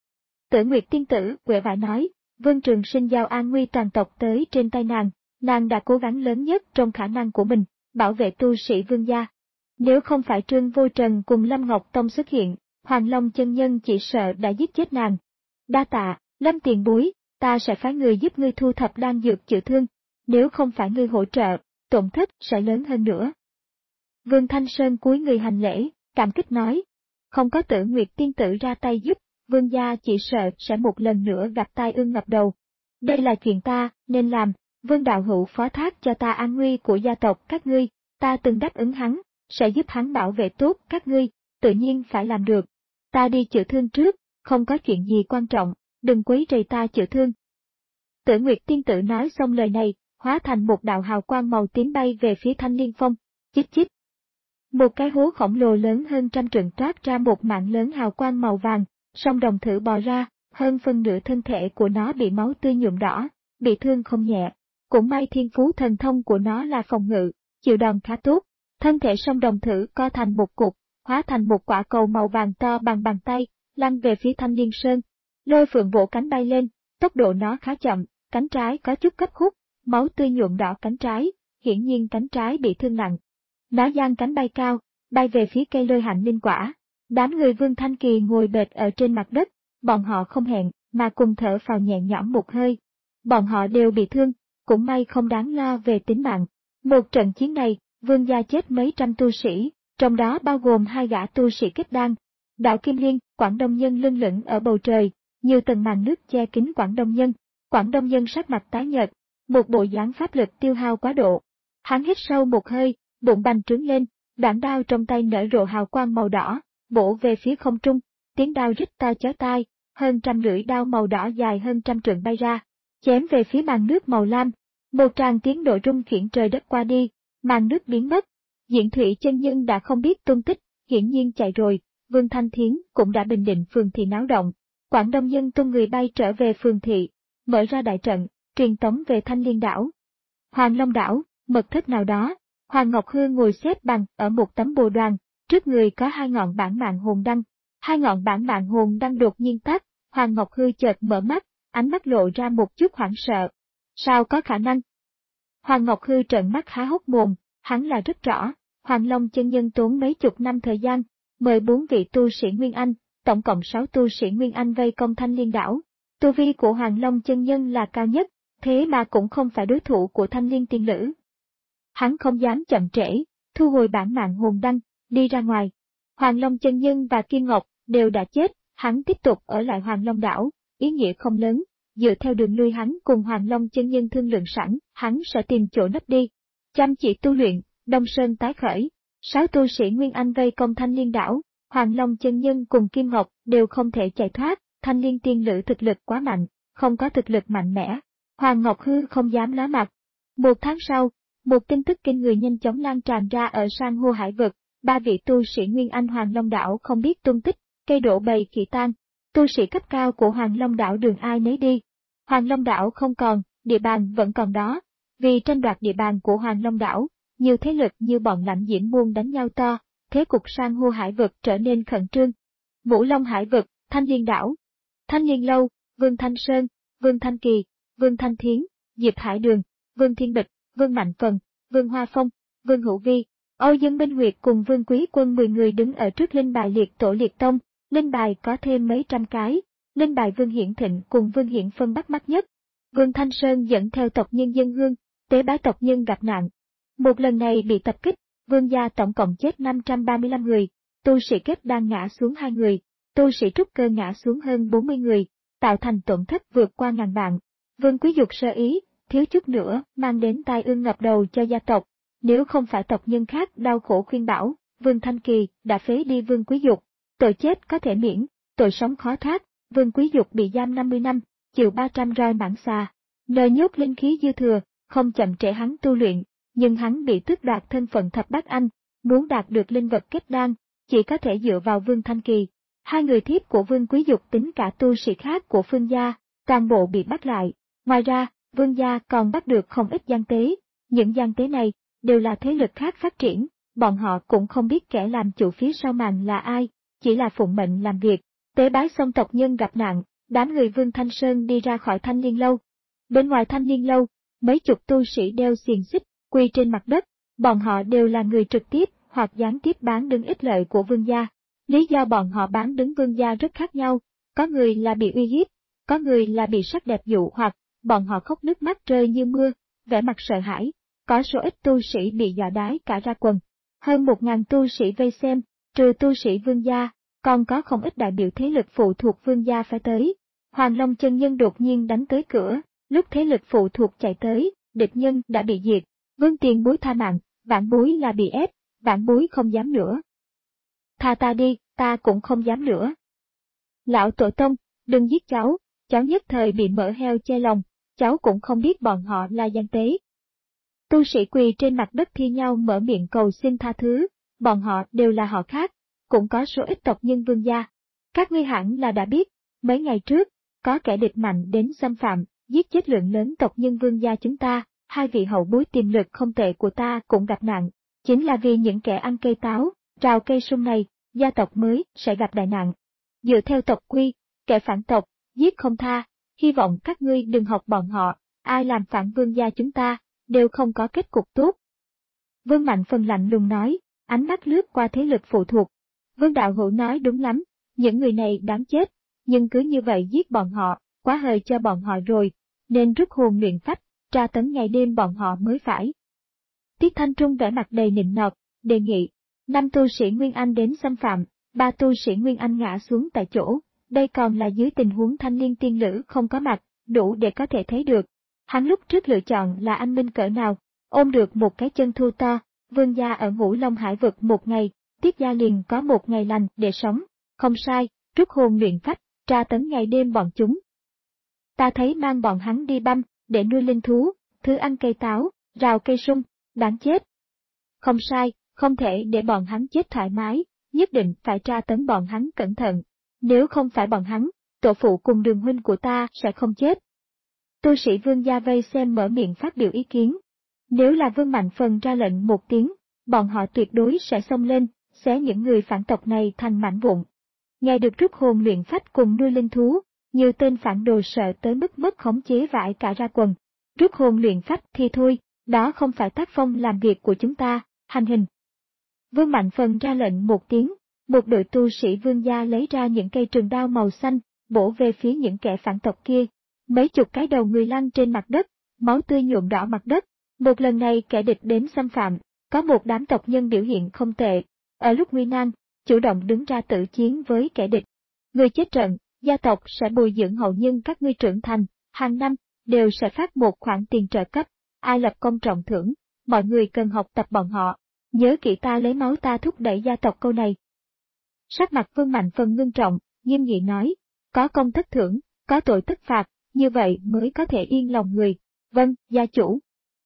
A: Tử Nguyệt tiên tử quệ vải nói, Vương Trường Sinh giao an nguy toàn tộc tới trên tay nàng, nàng đã cố gắng lớn nhất trong khả năng của mình, bảo vệ tu sĩ Vương gia. Nếu không phải Trương Vô Trần cùng Lâm Ngọc Tông xuất hiện, Hoàng Long chân nhân chỉ sợ đã giết chết nàng. Đa tạ, Lâm tiền bối, ta sẽ phái người giúp ngươi thu thập đan dược chữa thương, nếu không phải ngươi hỗ trợ, tổn thất sẽ lớn hơn nữa. Vương Thanh Sơn cúi người hành lễ, cảm kích nói, không có Tử Nguyệt tiên tử ra tay giúp, Vương gia chỉ sợ sẽ một lần nữa gặp tai ương ngập đầu. Đây là chuyện ta nên làm, Vương đạo hữu phó thác cho ta an nguy của gia tộc các ngươi, ta từng đáp ứng hắn, sẽ giúp hắn bảo vệ tốt các ngươi, tự nhiên phải làm được. Ta đi chữa thương trước, không có chuyện gì quan trọng, đừng quấy rầy ta chữa thương. Tử Nguyệt tiên tử nói xong lời này, hóa thành một đạo hào quang màu tím bay về phía Thanh Liên Phong, chích chích. Một cái hố khổng lồ lớn hơn trăm trượng toát ra một mạng lớn hào quang màu vàng, song đồng thử bò ra, hơn phân nửa thân thể của nó bị máu tươi nhuộm đỏ, bị thương không nhẹ. Cũng may thiên phú thần thông của nó là phòng ngự, chịu đòn khá tốt, thân thể song đồng thử co thành một cục, hóa thành một quả cầu màu vàng to bằng bàn tay, lăn về phía Thanh Liên Sơn. Lôi Phượng vỗ cánh bay lên, tốc độ nó khá chậm, cánh trái có chút gấp khúc, máu tươi nhuộm đỏ cánh trái, hiển nhiên cánh trái bị thương nặng. Nó giang cánh bay cao, bay về phía cây lôi hạnh linh quả. Đám người Vương Thanh Kỳ ngồi bệt ở trên mặt đất, bọn họ không hẹn, mà cùng thở phào nhẹ nhõm một hơi. Bọn họ đều bị thương, cũng may không đáng lo về tính mạng. Một trận chiến này, Vương gia chết mấy trăm tu sĩ, trong đó bao gồm hai gã tu sĩ kết đan. Đạo Kim Liên, Quảng Đông Nhân lưng lửng ở bầu trời, nhiều tầng màn nước che kín Quảng Đông Nhân. Quảng Đông Nhân sắc mặt tái nhợt, một bộ dáng pháp lực tiêu hao quá độ. Hắn hít sâu một hơi, bụng bành trướng lên, đoạn đao trong tay nở rộ hào quang màu đỏ, bổ về phía không trung, tiếng đao rít to chói tai, hơn trăm lưỡi đao màu đỏ dài hơn trăm trượng bay ra, chém về phía màn nước màu lam. Một tràng tiếng nổ rung khiển trời đất qua đi, màn nước biến mất. Diễn Thủy chân nhân đã không biết tung tích, hiển nhiên chạy rồi. Vương Thanh Thiến cũng đã bình định phường thị náo động. Quảng Đông Nhân tung người bay trở về phường thị, mở ra đại trận, truyền tống về Thanh Liên đảo. Hoàng Long đảo, mật thất nào đó, Hoàng Ngọc Hư ngồi xếp bằng ở một tấm bồ đoàn, trước người có hai ngọn bản mạng hồn đăng. Hai ngọn bản mạng hồn đăng đột nhiên tắt, Hoàng Ngọc Hư chợt mở mắt, ánh mắt lộ ra một chút hoảng sợ. Sao có khả năng? Hoàng Ngọc Hư trợn mắt há hốc mồm, hắn là rất rõ, Hoàng Long chân nhân tốn mấy chục năm thời gian, mời bốn vị tu sĩ Nguyên Anh, tổng cộng sáu tu sĩ Nguyên Anh vây công Thanh Liên đảo. Tu vi của Hoàng Long chân nhân là cao nhất, thế mà cũng không phải đối thủ của Thanh Liên tiên nữ. Hắn không dám chậm trễ, thu hồi bản mạng hồn đăng, đi ra ngoài. Hoàng Long chân nhân và Kim Ngọc đều đã chết, hắn tiếp tục ở lại Hoàng Long đảo, ý nghĩa không lớn. Dựa theo đường lui hắn cùng Hoàng Long chân nhân thương lượng sẵn, hắn sẽ tìm chỗ nấp đi. Chăm chỉ tu luyện, Đông Sơn tái khởi. Sáu tu sĩ Nguyên Anh vây công Thanh Liên đảo, Hoàng Long chân nhân cùng Kim Ngọc đều không thể chạy thoát. Thanh Liên tiên nữ thực lực quá mạnh, không có thực lực mạnh mẽ. Hoàng Ngọc Hư không dám ló mặt. Một tháng sau, một tin tức kinh người nhanh chóng lan tràn ra ở san hô hải vực. Ba vị tu sĩ Nguyên Anh Hoàng Long đảo không biết tung tích, cây đổ bầy khỉ tan. Tu sĩ cấp cao của Hoàng Long đảo đường ai nấy đi. Hoàng Long đảo không còn, địa bàn vẫn còn đó. Vì tranh đoạt địa bàn của Hoàng Long đảo, nhiều thế lực như bọn lãnh diễm muôn đánh nhau to, thế cục san hô hải vực trở nên khẩn trương. Vũ Long hải vực, Thanh Liên đảo, Thanh Liên lâu, Vương Thanh Sơn, Vương Thanh Kỳ, Vương Thanh Thiến, Diệp Hải Đường, Vương Thiên Bịch, Vương Mạnh Phần, Vương Hoa Phong, Vương Hữu Vi, Âu Dương Minh Nguyệt cùng Vương Quý Quân mười người đứng ở trước linh bài liệt tổ liệt tông. Linh bài có thêm mấy trăm cái, linh bài Vương Hiển Thịnh cùng Vương Hiển Phân bắt mắt nhất. Vương Thanh Sơn dẫn theo tộc nhân dân hương, tế bái tộc nhân gặp nạn. Một lần này bị tập kích, Vương gia tổng cộng chết năm trăm ba mươi lăm người, tu sĩ kết đan ngã xuống hai người, tu sĩ trúc cơ ngã xuống hơn bốn mươi người, tạo thành tổn thất vượt qua ngàn vạn. Vương Quý Dục sơ ý, thiếu chút nữa mang đến tai ương ngập đầu cho gia tộc, nếu không phải tộc nhân khác đau khổ khuyên bảo, Vương Thanh Kỳ đã phế đi Vương Quý Dục. Tội chết có thể miễn, tội sống khó thoát, Vương Quý Dục bị giam năm mươi năm, chịu ba trăm roi mãng xà. Nơi nhốt linh khí dư thừa, không chậm trễ hắn tu luyện, nhưng hắn bị tước đoạt thân phận thập bát anh, muốn đạt được linh vật kết đan, chỉ có thể dựa vào Vương Thanh Kỳ. Hai người thiếp của Vương Quý Dục tính cả tu sĩ khác của Phương gia, toàn bộ bị bắt lại. Ngoài ra, Vương gia còn bắt được không ít gian tế, những gian tế này đều là thế lực khác phát triển, bọn họ cũng không biết kẻ làm chủ phía sau màn là ai. Chỉ là phụng mệnh làm việc, tế bái xong tộc nhân gặp nạn, đám người Vương Thanh Sơn đi ra khỏi Thanh Liên lâu. Bên ngoài Thanh Liên lâu, mấy chục tu sĩ đeo xiềng xích, quỳ trên mặt đất, bọn họ đều là người trực tiếp hoặc gián tiếp bán đứng ích lợi của Vương gia. Lý do bọn họ bán đứng Vương gia rất khác nhau, có người là bị uy hiếp, có người là bị sắc đẹp dụ hoặc, bọn họ khóc nước mắt rơi như mưa, vẻ mặt sợ hãi, có số ít tu sĩ bị dọa đái cả ra quần. Hơn một ngàn tu sĩ vây xem, trừ tu sĩ Vương gia, còn có không ít đại biểu thế lực phụ thuộc Vương gia phải tới. Hoàng Long chân nhân đột nhiên đánh tới cửa, lúc thế lực phụ thuộc chạy tới, địch nhân đã bị diệt. Vương tiền bối tha mạng, vãn bối là bị ép, vãn bối không dám nữa. Tha ta đi, ta cũng không dám nữa. Lão tổ tông, đừng giết cháu, cháu nhất thời bị mỡ heo che lòng, cháu cũng không biết bọn họ là gian tế. Tu sĩ quỳ trên mặt đất thi nhau mở miệng cầu xin tha thứ, bọn họ đều là họ khác, cũng có số ít tộc nhân Vương gia. Các ngươi hẳn là đã biết, mấy ngày trước, có kẻ địch mạnh đến xâm phạm, giết chết lượng lớn tộc nhân Vương gia chúng ta, hai vị hậu bối tiềm lực không tệ của ta cũng gặp nạn. Chính là vì những kẻ ăn cây táo, rào cây sung này, gia tộc mới sẽ gặp đại nạn. Dựa theo tộc quy, kẻ phản tộc, giết không tha, hy vọng các ngươi đừng học bọn họ, ai làm phản Vương gia chúng ta, đều không có kết cục tốt. Vương Mạnh Phần lạnh lùng nói, ánh mắt lướt qua thế lực phụ thuộc. Vương Đạo Hữu nói đúng lắm, những người này đáng chết, nhưng cứ như vậy giết bọn họ, quá hời cho bọn họ rồi, nên rút hồn luyện phách, tra tấn ngày đêm bọn họ mới phải. Tiết Thanh Trung vẻ mặt đầy nịnh nọt, đề nghị. Năm tu sĩ Nguyên Anh đến xâm phạm, ba tu sĩ Nguyên Anh ngã xuống tại chỗ, đây còn là dưới tình huống thanh niên tiên lữ không có mặt, đủ để có thể thấy được. Hắn lúc trước lựa chọn là anh minh cỡ nào, ôm được một cái chân thu to, Vương gia ở Ngũ Long Hải vực một ngày, Tiết gia liền có một ngày lành để sống, không sai, rút hồn luyện phách, tra tấn ngày đêm bọn chúng. Ta thấy mang bọn hắn đi băm, để nuôi linh thú, thứ ăn cây táo, rào cây sung, đáng chết. Không sai, không thể để bọn hắn chết thoải mái, nhất định phải tra tấn bọn hắn cẩn thận, nếu không phải bọn hắn, tổ phụ cùng Đường huynh của ta sẽ không chết. Tu sĩ Vương gia vây xem mở miệng phát biểu ý kiến. Nếu là Vương Mạnh Phần ra lệnh một tiếng, bọn họ tuyệt đối sẽ xông lên, xé những người phản tộc này thành mảnh vụn. Nghe được rút hồn luyện phách cùng nuôi linh thú, nhiều tên phản đồ sợ tới mức mất khống chế vãi cả ra quần. Rút hồn luyện phách thì thôi, đó không phải tác phong làm việc của chúng ta, hành hình. Vương Mạnh Phần ra lệnh một tiếng, một đội tu sĩ Vương gia lấy ra những cây trường đao màu xanh, bổ về phía những kẻ phản tộc kia. Mấy chục cái đầu người lăn trên mặt đất, máu tươi nhuộm đỏ mặt đất. Một lần này kẻ địch đến xâm phạm, có một đám tộc nhân biểu hiện không tệ. Ở lúc nguy nan, chủ động đứng ra tự chiến với kẻ địch. Người chết trận, gia tộc sẽ bồi dưỡng hậu nhân các ngươi trưởng thành, hàng năm, đều sẽ phát một khoản tiền trợ cấp, ai lập công trọng thưởng, mọi người cần học tập bọn họ, nhớ kỹ ta lấy máu ta thúc đẩy gia tộc câu này. Sắc mặt Vương Mạnh Phần ngưng trọng, nghiêm nghị nói, có công tất thưởng, có tội tất phạt, như vậy mới có thể yên lòng người, vâng, gia chủ.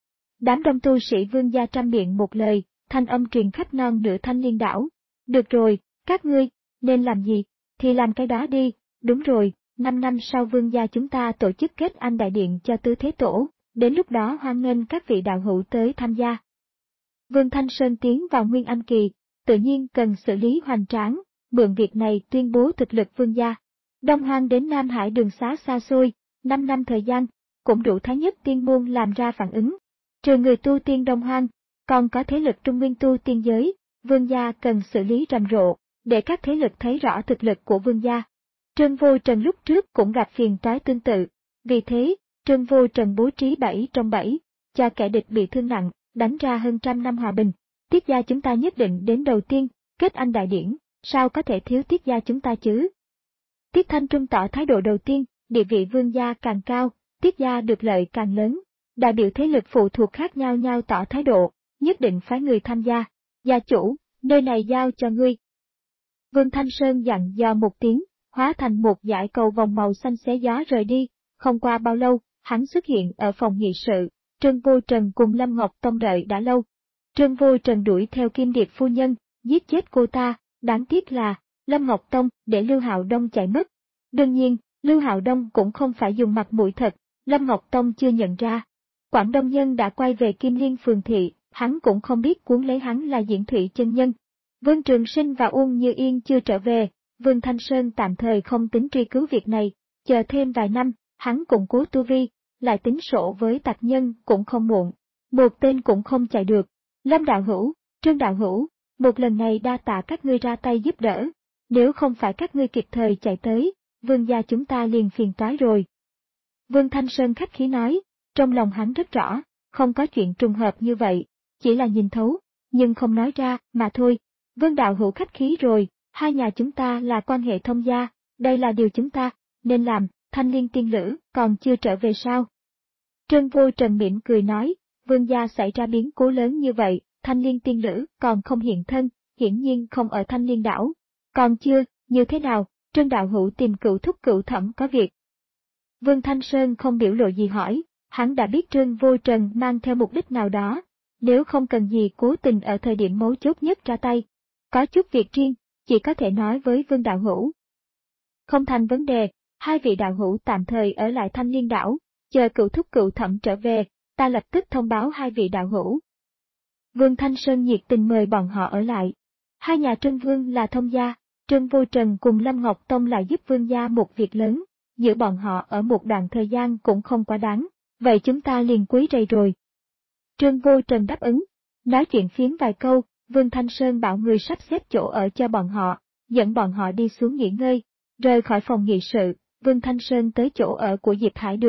A: Đám đông tu sĩ Vương gia trăm miệng một lời, thanh âm truyền khắp non nửa Thanh Liên đảo. Được rồi, các ngươi, nên làm gì, thì làm cái đó đi, đúng rồi, năm năm sau Vương gia chúng ta tổ chức kết anh đại điện cho Tứ Thế Tổ, đến lúc đó hoan nghênh các vị đạo hữu tới tham gia. Vương Thanh Sơn tiến vào Nguyên Anh kỳ, tự nhiên cần xử lý hoành tráng, mượn việc này tuyên bố thực lực Vương gia. Đông Hoang đến Nam Hải đường xá xa xôi, năm năm thời gian, cũng đủ Thái Nhất Tiên Môn làm ra phản ứng. Trừ người tu tiên Đông Hoang, còn có thế lực Trung Nguyên tu tiên giới, Vương gia cần xử lý rầm rộ, để các thế lực thấy rõ thực lực của Vương gia. Trương Vô Trần lúc trước cũng gặp phiền toái tương tự, vì thế, Trương Vô Trần bố trí bảy trong bảy, cho kẻ địch bị thương nặng, đánh ra hơn trăm năm hòa bình. Tiết gia chúng ta nhất định đến đầu tiên, kết anh đại điển, sao có thể thiếu Tiết gia chúng ta chứ? Tiết Thanh Trung tỏ thái độ đầu tiên, địa vị Vương gia càng cao, Tiết gia được lợi càng lớn. Đại biểu thế lực phụ thuộc khác nhau nhau tỏ thái độ, nhất định phái người tham gia. Gia chủ, nơi này giao cho ngươi. Vương Thanh Sơn dặn dò một tiếng, hóa thành một dải cầu vòng màu xanh xé gió rời đi. Không qua bao lâu, hắn xuất hiện ở phòng nghị sự. Trương Vô Trần cùng Lâm Ngọc Tông đợi đã lâu. Trương Vô Trần đuổi theo Kim Điệp phu nhân, giết chết cô ta. Đáng tiếc là Lâm Ngọc Tông để Lưu Hạo Đông chạy mất. Đương nhiên, Lưu Hạo Đông cũng không phải dùng mặt mũi thật, Lâm Ngọc Tông chưa nhận ra. Quảng Đông Nhân đã quay về Kim Liên phường thị, hắn cũng không biết cuốn lấy hắn là Diễn Thủy chân nhân. Vương Trường Sinh và Uông Như Yên chưa trở về, Vương Thanh Sơn tạm thời không tính truy cứu việc này, chờ thêm vài năm, hắn củng cố tu vi, lại tính sổ với tặc nhân cũng không muộn. Một tên cũng không chạy được. Lâm đạo hữu, Trương đạo hữu, một lần này đa tạ các ngươi ra tay giúp đỡ, nếu không phải các ngươi kịp thời chạy tới, Vương gia chúng ta liền phiền toái rồi. Vương Thanh Sơn khách khí nói, trong lòng hắn rất rõ, không có chuyện trùng hợp như vậy, chỉ là nhìn thấu, nhưng không nói ra, mà thôi. Vương đạo hữu khách khí rồi, hai nhà chúng ta là quan hệ thông gia, đây là điều chúng ta nên làm. Thanh Liên tiên lữ còn chưa trở về sao? Trương Vô Trần mỉm cười nói, Vương gia xảy ra biến cố lớn như vậy, Thanh Liên tiên lữ còn không hiện thân, hiển nhiên không ở Thanh Liên đảo. Còn chưa, như thế nào? Trương đạo hữu tìm cựu thúc cựu thẩm có việc. Vương Thanh Sơn không biểu lộ gì hỏi, hắn đã biết Trương Vô Trần mang theo mục đích nào đó, nếu không cần gì cố tình ở thời điểm mấu chốt nhất ra tay. Có chút việc riêng, chỉ có thể nói với Vương đạo hữu. Không thành vấn đề, hai vị đạo hữu tạm thời ở lại Thanh Liên đảo, chờ cựu thúc cựu thẩm trở về, ta lập tức thông báo hai vị đạo hữu. Vương Thanh Sơn nhiệt tình mời bọn họ ở lại. Hai nhà Trương Vương là thông gia, Trương Vô Trần cùng Lâm Ngọc Tông lại giúp Vương gia một việc lớn, giữ bọn họ ở một đoạn thời gian cũng không quá đáng, vậy chúng ta liền quấy rầy rồi. Trương Vô Trần đáp ứng, nói chuyện phiếm vài câu, Vương Thanh Sơn bảo người sắp xếp chỗ ở cho bọn họ, dẫn bọn họ đi xuống nghỉ ngơi, rời khỏi phòng nghị sự, Vương Thanh Sơn tới chỗ ở của Diệp Hải Đường.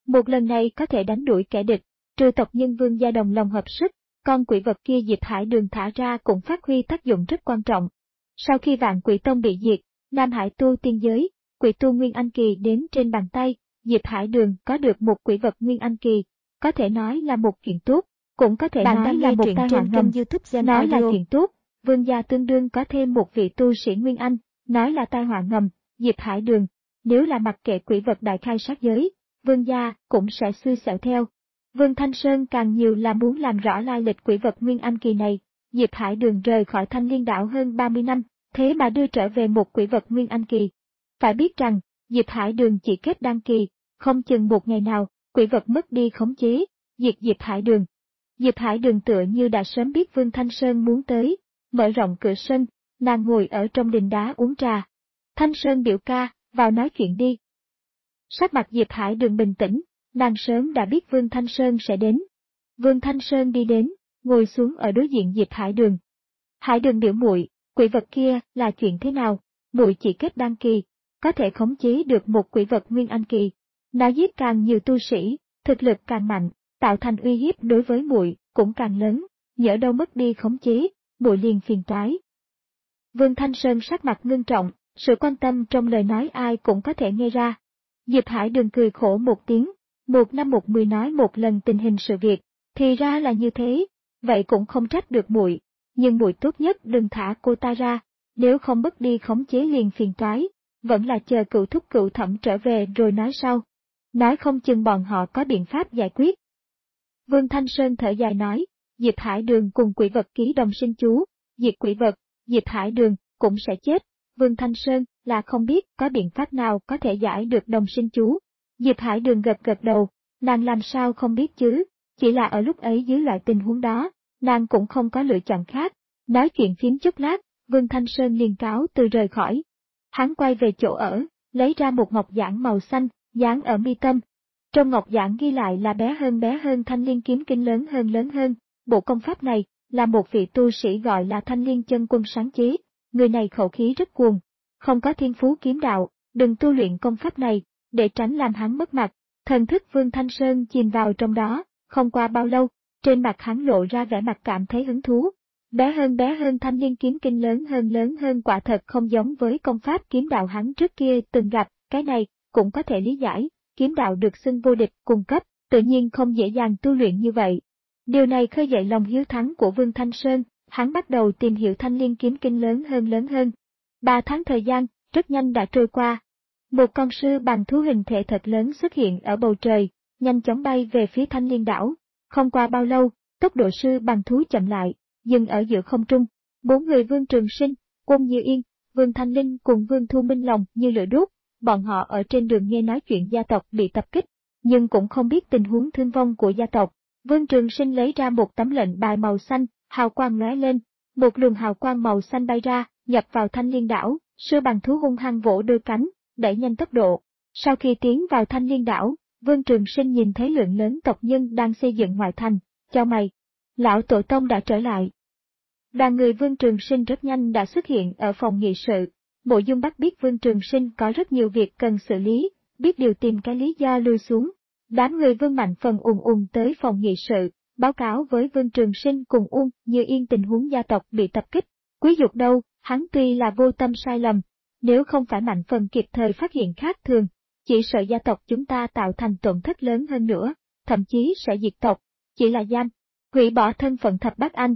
A: Một lần này có thể đánh đuổi kẻ địch, trừ tộc nhân Vương gia đồng lòng hợp sức, con quỷ vật kia Diệp Hải Đường thả ra cũng phát huy tác dụng rất quan trọng. Sau khi Vạn Quỷ Tông bị diệt, Nam Hải tu tiên giới, quỷ tu Nguyên Anh Kỳ đến trên bàn tay, Diệp Hải Đường có được một quỷ vật Nguyên Anh Kỳ, có thể nói là một chuyện tốt, cũng có thể
B: Bạn
A: nói
B: đang
A: là
B: nghe
A: một
B: truyện
A: tai họa
B: trên
A: ngầm.
B: kênh YouTube Gen
A: Nói là
B: Audio.
A: chuyện tốt, Vương gia tương đương có thêm một vị tu sĩ Nguyên Anh, nói là tai họa ngầm, Diệp Hải Đường, nếu là mặc kệ quỷ vật đại khai sát giới, Vương gia cũng sẽ xui xẻo theo. Vương Thanh Sơn càng nhiều là muốn làm rõ lai lịch quỷ vật Nguyên Anh Kỳ này. Diệp Hải Đường rời khỏi Thanh Liên Đảo hơn ba mươi năm, thế mà đưa trở về một quỷ vật Nguyên Anh Kỳ. Phải biết rằng, Diệp Hải Đường chỉ kết đăng kỳ, không chừng một ngày nào, quỷ vật mất đi khống chế, diệt Diệp Hải Đường. Diệp Hải Đường tựa như đã sớm biết Vương Thanh Sơn muốn tới, mở rộng cửa sân, nàng ngồi ở trong đình đá uống trà. Thanh Sơn biểu ca, vào nói chuyện đi. Sắc mặt Diệp Hải Đường bình tĩnh, nàng sớm đã biết Vương Thanh Sơn sẽ đến. Vương Thanh Sơn đi đến, ngồi xuống ở đối diện Diệp Hải Đường. Hải Đường biểu muội, quỷ vật kia là chuyện thế nào? Muội chỉ kết đăng kỳ, có thể khống chế được một quỷ vật Nguyên Anh Kỳ. Nó giết càng nhiều tu sĩ, thực lực càng mạnh, tạo thành uy hiếp đối với muội cũng càng lớn, nhỡ đâu mất đi khống chế, muội liền phiền toái. Vương Thanh Sơn sắc mặt ngưng trọng, sự quan tâm trong lời nói ai cũng có thể nghe ra. Diệp Hải Đường cười khổ một tiếng, một năm một mười nói một lần tình hình sự việc, thì ra là như thế, vậy cũng không trách được muội, nhưng muội tốt nhất đừng thả cô ta ra, nếu không mất đi khống chế liền phiền toái, vẫn là chờ cựu thúc cựu thẩm trở về rồi nói sau. Nói không chừng bọn họ có biện pháp giải quyết. Vương Thanh Sơn thở dài nói, Diệp Hải Đường cùng quỷ vật ký đồng sinh chú, diệt quỷ vật, Diệp Hải Đường cũng sẽ chết. Vương Thanh Sơn là không biết có biện pháp nào có thể giải được đồng sinh chú. Diệp Hải Đường gật gật đầu, nàng làm sao không biết chứ, chỉ là ở lúc ấy dưới loại tình huống đó, nàng cũng không có lựa chọn khác. Nói chuyện phím chút lát, Vương Thanh Sơn liền cáo từ rời khỏi. Hắn quay về chỗ ở, lấy ra một ngọc giản màu xanh, dán ở mi tâm. Trong ngọc giản ghi lại là bé hơn bé hơn Thanh Liên kiếm kinh lớn hơn lớn hơn. Bộ công pháp này là một vị tu sĩ gọi là Thanh Liên chân quân sáng chế. Người này khẩu khí rất cuồng, không có thiên phú kiếm đạo, đừng tu luyện công pháp này, để tránh làm hắn mất mặt. Thần thức Vương Thanh Sơn chìm vào trong đó, không qua bao lâu, trên mặt hắn lộ ra vẻ mặt cảm thấy hứng thú. Bé hơn bé hơn Thanh Liên kiếm kinh lớn hơn lớn hơn quả thật không giống với công pháp kiếm đạo hắn trước kia từng gặp, cái này cũng có thể lý giải, kiếm đạo được xưng vô địch cung cấp, tự nhiên không dễ dàng tu luyện như vậy. Điều này khơi dậy lòng hiếu thắng của Vương Thanh Sơn. Hắn bắt đầu tìm hiểu Thanh Liên kiếm kinh lớn hơn lớn hơn. Ba tháng thời gian, rất nhanh đã trôi qua. Một con sư bằng thú hình thể thật lớn xuất hiện ở bầu trời, nhanh chóng bay về phía Thanh Liên đảo. Không qua bao lâu, tốc độ sư bằng thú chậm lại, dừng ở giữa không trung. Bốn người Vương Trường Sinh, Quân Như Yên, Vương Thanh Linh cùng Vương Thu Minh lòng như lửa đốt. Bọn họ ở trên đường nghe nói chuyện gia tộc bị tập kích, nhưng cũng không biết tình huống thương vong của gia tộc. Vương Trường Sinh lấy ra một tấm lệnh bài màu xanh, hào quang lóe lên, một luồng hào quang màu xanh bay ra, nhập vào Thanh Liên đảo, sư bằng thú hung hăng vỗ đôi cánh, đẩy nhanh tốc độ. Sau khi tiến vào Thanh Liên đảo, Vương Trường Sinh nhìn thấy lượng lớn tộc nhân đang xây dựng ngoại thành, chau mày, lão tổ tông đã trở lại. Đoàn người Vương Trường Sinh rất nhanh đã xuất hiện ở phòng nghị sự. Mộ Dung Bắc biết Vương Trường Sinh có rất nhiều việc cần xử lý, biết điều tìm cái lý do lui xuống. Đám người Vương Mạnh Phần ùn ùn tới phòng nghị sự, báo cáo với Vương Trường Sinh cùng Uông Như Yên tình huống gia tộc bị tập kích. Quý Dục đâu, hắn tuy là vô tâm sai lầm, nếu không phải Mạnh Phần kịp thời phát hiện khác thường, chỉ sợ gia tộc chúng ta tạo thành tổn thất lớn hơn nữa, thậm chí sẽ diệt tộc, chỉ là giam, hủy bỏ thân phận Thập Bát Anh.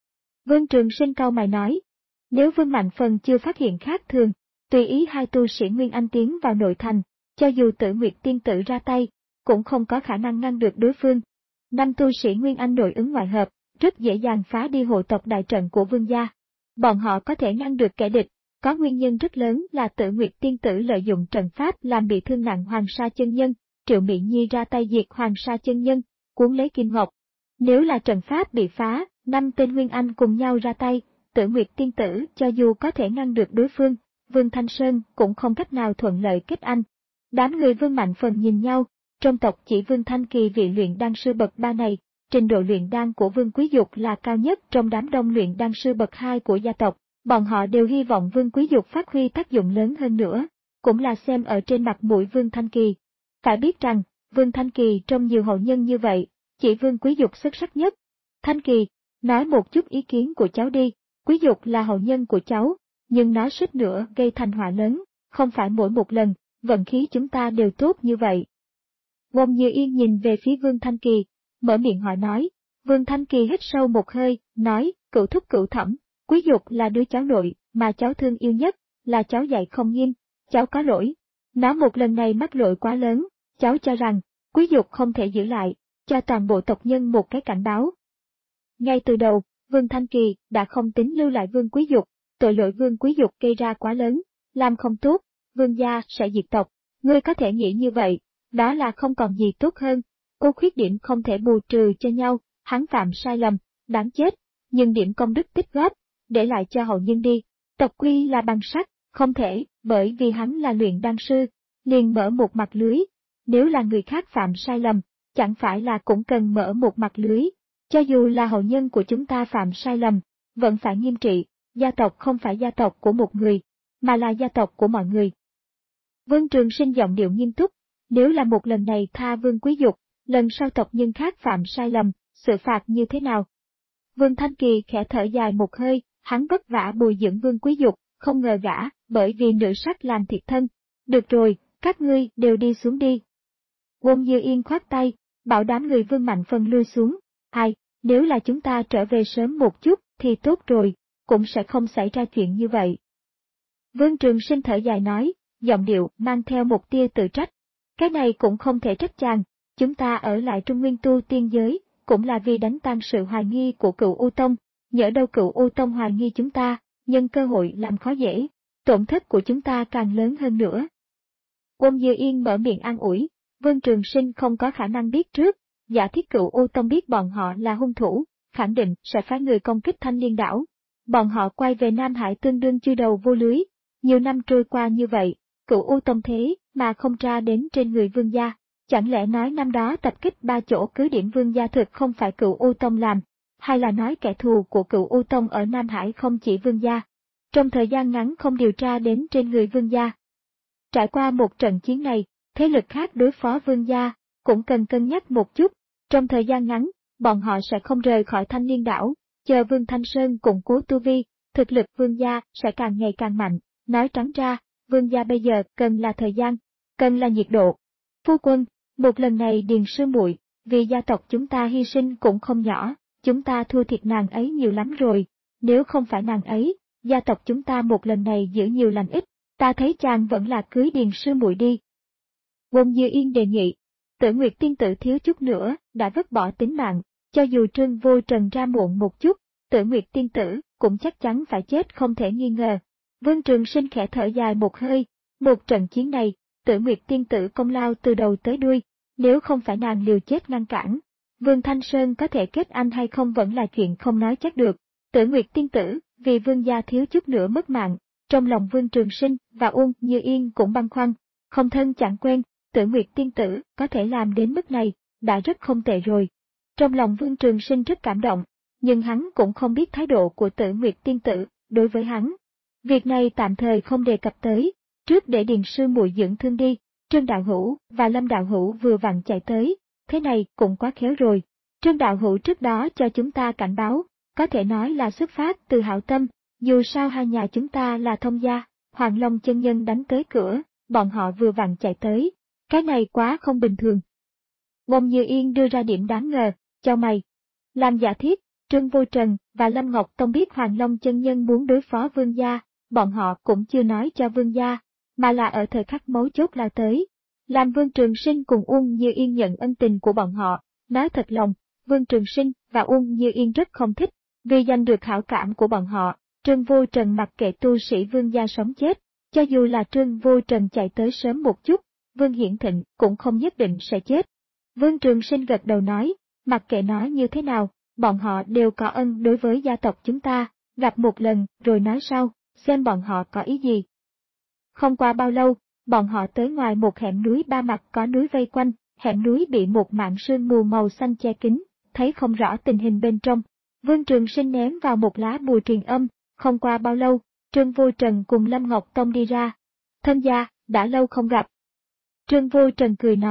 A: Vương Trường Sinh cau mày nói, nếu Vương Mạnh Phần chưa phát hiện khác thường, tùy ý hai tu sĩ Nguyên Anh tiến vào nội thành, cho dù Tử Nguyệt tiên tử ra tay, cũng không có khả năng ngăn được đối phương. Năm tu sĩ Nguyên Anh nội ứng ngoại hợp, rất dễ dàng phá đi hộ tộc đại trận của Vương gia. Bọn họ có thể ngăn được kẻ địch, có nguyên nhân rất lớn là Tử Nguyệt tiên tử lợi dụng trận pháp làm bị thương nặng Hoàng Sa chân nhân, Triệu Mỹ Nhi ra tay diệt Hoàng Sa chân nhân, cuốn lấy kim ngọc. Nếu là trận pháp bị phá, năm tên Nguyên Anh cùng nhau ra tay, Tử Nguyệt tiên tử cho dù có thể ngăn được đối phương, Vương Thanh Sơn cũng không cách nào thuận lợi kết anh. Đám người Vương Mạnh Phần nhìn nhau, trong tộc chỉ Vương Thanh Kỳ vị luyện đan sư bậc ba này, trình độ luyện đan của Vương Quý Dục là cao nhất trong đám đông luyện đan sư bậc hai của gia tộc, bọn họ đều hy vọng Vương Quý Dục phát huy tác dụng lớn hơn nữa, cũng là xem ở trên mặt mũi Vương Thanh Kỳ. Phải biết rằng, Vương Thanh Kỳ trong nhiều hậu nhân như vậy, chỉ Vương Quý Dục xuất sắc nhất. Thanh Kỳ, nói một chút ý kiến của cháu đi, Quý Dục là hậu nhân của cháu, nhưng nó suýt nữa gây thành họa lớn, không phải mỗi một lần, vận khí chúng ta đều tốt như vậy. Wong Như Yên nhìn về phía Vương Thanh Kỳ, mở miệng hỏi nói. Vương Thanh Kỳ hít sâu một hơi, nói, cửu thúc cửu thẩm, Quý Dục là đứa cháu nội mà cháu thương yêu nhất, là cháu dạy không nghiêm, cháu có lỗi. Nó một lần này mắc lỗi quá lớn, cháu cho rằng, Quý Dục không thể giữ lại, cho toàn bộ tộc nhân một cái cảnh báo. Ngay từ đầu, Vương Thanh Kỳ đã không tính lưu lại Vương Quý Dục, tội lỗi Vương Quý Dục gây ra quá lớn, làm không tốt, Vương gia sẽ diệt tộc. Ngươi có thể nghĩ như vậy, đó là không còn gì tốt hơn, cô khuyết điểm không thể bù trừ cho nhau, hắn phạm sai lầm, đáng chết, nhưng điểm công đức tích góp, để lại cho hậu nhân đi. Tộc quy là bằng sắt, không thể, bởi vì hắn là luyện đan sư, liền mở một mặt lưới. Nếu là người khác phạm sai lầm, chẳng phải là cũng cần mở một mặt lưới. Cho dù là hậu nhân của chúng ta phạm sai lầm, vẫn phải nghiêm trị, gia tộc không phải gia tộc của một người, mà là gia tộc của mọi người. Vương Trường Sinh giọng điệu nghiêm túc, nếu là một lần này tha Vương Quý Dục, lần sau tộc nhân khác phạm sai lầm, xử phạt như thế nào? Vương Thanh Kỳ khẽ thở dài một hơi, hắn vất vả bồi dưỡng Vương Quý Dục, không ngờ gã, bởi vì nữ sắc làm thiệt thân. Được rồi, các ngươi đều đi xuống đi. Wong Như Yên khoát tay, bảo đám người Vương Mạnh Phân lui xuống. Ai, nếu là chúng ta trở về sớm một chút thì tốt rồi, cũng sẽ không xảy ra chuyện như vậy. Vương Trường Sinh thở dài nói, giọng điệu mang theo một tia tự trách. Cái này cũng không thể trách chàng, chúng ta ở lại Trung Nguyên tu tiên giới, cũng là vì đánh tan sự hoài nghi của Cửu U Tông, nhỡ đâu Cửu U Tông hoài nghi chúng ta, nhân cơ hội làm khó dễ, tổn thất của chúng ta càng lớn hơn nữa. Wong Như Yên mở miệng an ủi, Vương Trường Sinh không có khả năng biết trước, giả thiết Cửu U Tông biết bọn họ là hung thủ, khẳng định sẽ phái người công kích Thanh Liên đảo. Bọn họ quay về Nam Hải tương đương chui đầu vô lưới, nhiều năm trôi qua như vậy, Cửu U Tông thế mà không tra đến trên người Vương gia. Chẳng lẽ nói năm đó tập kích ba chỗ cứ điểm Vương gia thực không phải Cửu U Tông làm, hay là nói kẻ thù của Cửu U Tông ở Nam Hải không chỉ Vương gia, trong thời gian ngắn không điều tra đến trên người Vương gia. Trải qua một trận chiến này, thế lực khác đối phó Vương gia, cũng cần cân nhắc một chút, trong thời gian ngắn, bọn họ sẽ không rời khỏi Thanh Liên đảo, chờ Vương Thanh Sơn củng cố tu vi, thực lực Vương gia sẽ càng ngày càng mạnh, nói trắng ra, Vương gia bây giờ cần là thời gian, cần là nhiệt độ. Phu quân, một lần này Điền sư muội, vì gia tộc chúng ta hy sinh cũng không nhỏ, chúng ta thua thiệt nàng ấy nhiều lắm rồi, nếu không phải nàng ấy, gia tộc chúng ta một lần này giữ nhiều lành ít, ta thấy chàng vẫn là cưới Điền sư muội đi. Wong Như Yên đề nghị, Tử Nguyệt tiên tử thiếu chút nữa, đã vứt bỏ tính mạng, cho dù Trương Vô Trần ra muộn một chút, Tử Nguyệt tiên tử cũng chắc chắn phải chết không thể nghi ngờ. Vương Trường Sinh khẽ thở dài một hơi, một trận chiến này, Tử Nguyệt tiên tử công lao từ đầu tới đuôi, nếu không phải nàng liều chết ngăn cản, Vương Thanh Sơn có thể kết anh hay không vẫn là chuyện không nói chắc được. Tử Nguyệt tiên tử, vì Vương gia thiếu chút nữa mất mạng, trong lòng Vương Trường Sinh và Uông Như Yên cũng băn khoăn, không thân chẳng quen, Tử Nguyệt tiên tử có thể làm đến mức này, đã rất không tệ rồi. Trong lòng Vương Trường Sinh rất cảm động, nhưng hắn cũng không biết thái độ của Tử Nguyệt tiên tử đối với hắn. Việc này tạm thời không đề cập tới, trước để Điền sư muội dưỡng thương đi. Trương Đạo Hữu và Lâm Đạo Hữu vừa vặn chạy tới, thế này cũng quá khéo rồi. Trương Đạo Hữu trước đó cho chúng ta cảnh báo, có thể nói là xuất phát từ hảo tâm, dù sao hai nhà chúng ta là thông gia, Hoàng Long chân nhân đánh tới cửa, bọn họ vừa vặn chạy tới, cái này quá không bình thường. Wong Như Yên đưa ra điểm đáng ngờ, cho mày. Làm giả thiết, Trương Vô Trần và Lâm Ngọc Tông biết Hoàng Long chân nhân muốn đối phó Vương gia, bọn họ cũng chưa nói cho Vương gia, mà là ở thời khắc mấu chốt là tới. Làm Vương Trường Sinh cùng Uông Như Yên nhận ân tình của bọn họ, nói thật lòng, Vương Trường Sinh và Uông Như Yên rất không thích, vì giành được hảo cảm của bọn họ, Trương Vô Trần mặc kệ tu sĩ Vương gia sống chết, cho dù là Trương Vô Trần chạy tới sớm một chút, Vương Hiển Thịnh cũng không nhất định sẽ chết. Vương Trường Sinh gật đầu nói, mặc kệ nói như thế nào, bọn họ đều có ân đối với gia tộc chúng ta, gặp một lần rồi nói sau, xem bọn họ có ý gì. Không qua bao lâu, bọn họ tới ngoài một hẻm núi ba mặt có núi vây quanh, hẻm núi bị một mảng sương mù màu xanh che kín, thấy không rõ tình hình bên trong. Vương Trường Sinh ném vào một lá bùa truyền âm, không qua bao lâu, Trương Vô Trần cùng Lâm Ngọc Tông đi ra. Thân gia, đã lâu không gặp. Trương Vô Trần cười nói,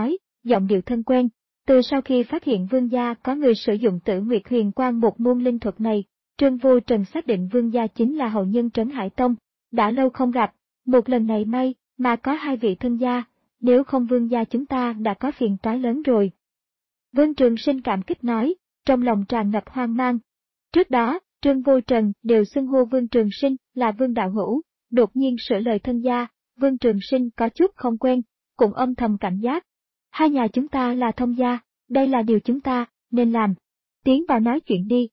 A: giọng điệu thân quen. Từ sau khi phát hiện vương gia có người sử dụng Tử Nguyệt Huyền Quang một môn linh thuật này, Trương Vô Trần xác định vương gia chính là hậu nhân Trấn Hải Tông. Đã lâu không gặp, một lần này may mà có hai vị thân gia, nếu không vương gia chúng ta đã có phiền toái lớn rồi. Vương Trường Sinh cảm kích nói, trong lòng tràn ngập hoang mang. Trước đó, Trương Vô Trần đều xưng hô Vương Trường Sinh là Vương đạo hữu, đột nhiên sửa lời thân gia, Vương Trường Sinh có chút không quen, cũng âm thầm cảnh giác. Hai nhà chúng ta là thông gia, đây là điều chúng ta nên làm. Tiến vào nói chuyện đi.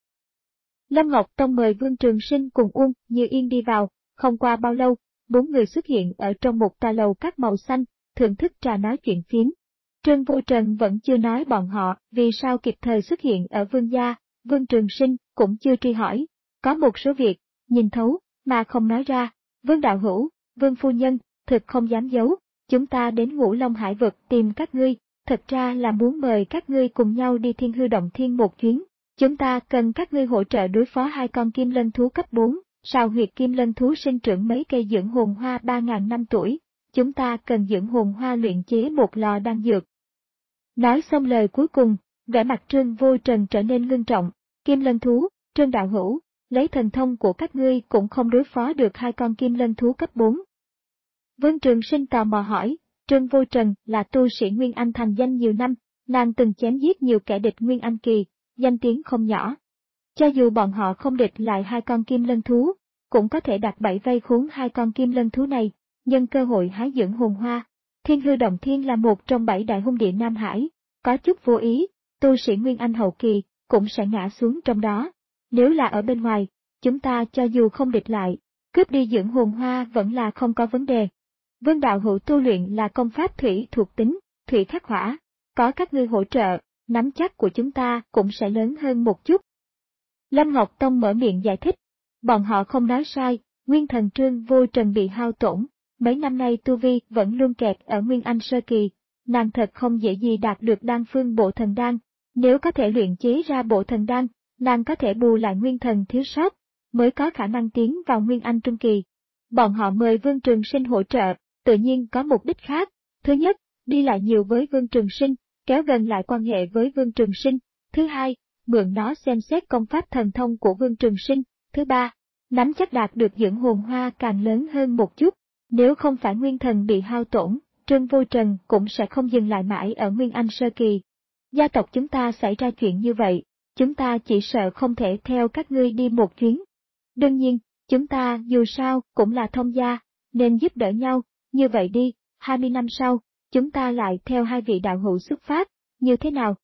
A: Lâm Ngọc Tông mời Vương Trường Sinh cùng Uông Như Yên đi vào, không qua bao lâu, bốn người xuất hiện ở trong một tòa lầu các màu xanh, thưởng thức trà nói chuyện phiếm. Trương Vô Trần vẫn chưa nói bọn họ vì sao kịp thời xuất hiện ở Vương gia, Vương Trường Sinh cũng chưa truy hỏi. Có một số việc, nhìn thấu, mà không nói ra. Vương đạo hữu, Vương phu nhân, thực không dám giấu, chúng ta đến Ngũ Long Hải vực tìm các ngươi, thật ra là muốn mời các ngươi cùng nhau đi Thiên Hư Động Thiên một chuyến. Chúng ta cần các ngươi hỗ trợ đối phó hai con kim lân thú cấp bốn, sao huyệt kim lân thú sinh trưởng mấy cây dưỡng hồn hoa ba ngàn năm tuổi, chúng ta cần dưỡng hồn hoa luyện chế một lò đan dược. Nói xong lời cuối cùng, vẻ mặt Trương Vô Trần trở nên ngưng trọng, kim lân thú, Trương đạo hữu, lấy thần thông của các ngươi cũng không đối phó được hai con kim lân thú cấp bốn. Vương Trường Sinh tò mò hỏi, Trương Vô Trần là tu sĩ Nguyên Anh thành danh nhiều năm, nàng từng chém giết nhiều kẻ địch Nguyên Anh kỳ, danh tiếng không nhỏ. Cho dù bọn họ không địch lại hai con kim lân thú, cũng có thể đặt bẫy vây khốn hai con kim lân thú này, nhân cơ hội hái dưỡng hồn hoa. Thiên Hư Động Thiên là một trong bảy đại hung địa Nam Hải, có chút vô ý, tu sĩ Nguyên Anh hậu kỳ cũng sẽ ngã xuống trong đó. Nếu là ở bên ngoài, chúng ta cho dù không địch lại, cướp đi dưỡng hồn hoa vẫn là không có vấn đề. Vương đạo hữu tu luyện là công pháp thủy thuộc tính, thủy khắc hỏa, có các ngươi hỗ trợ, nắm chắc của chúng ta cũng sẽ lớn hơn một chút. Lâm Ngọc Tông mở miệng giải thích, bọn họ không nói sai, nguyên thần Trương Vô Trần bị hao tổn, mấy năm nay tu vi vẫn luôn kẹt ở Nguyên Anh sơ kỳ, nàng thật không dễ gì đạt được đan phương bộ thần đan, nếu có thể luyện chế ra bộ thần đan, nàng có thể bù lại nguyên thần thiếu sót, mới có khả năng tiến vào Nguyên Anh trung kỳ. Bọn họ mời Vương Trường Sinh hỗ trợ, tự nhiên có mục đích khác, thứ nhất, đi lại nhiều với Vương Trường Sinh, kéo gần lại quan hệ với Vương Trường Sinh, thứ hai, mượn nó xem xét công pháp thần thông của Vương Trường Sinh, thứ ba, nắm chắc đạt được dưỡng hồn hoa càng lớn hơn một chút, nếu không phải nguyên thần bị hao tổn, Trương Vô Trần cũng sẽ không dừng lại mãi ở Nguyên Anh sơ kỳ. Gia tộc chúng ta xảy ra chuyện như vậy, chúng ta chỉ sợ không thể theo các ngươi đi một chuyến. Đương nhiên, chúng ta dù sao cũng là thông gia, nên giúp đỡ nhau, như vậy đi, hai mươi năm sau, chúng ta lại theo hai vị đạo hữu xuất phát, như thế nào?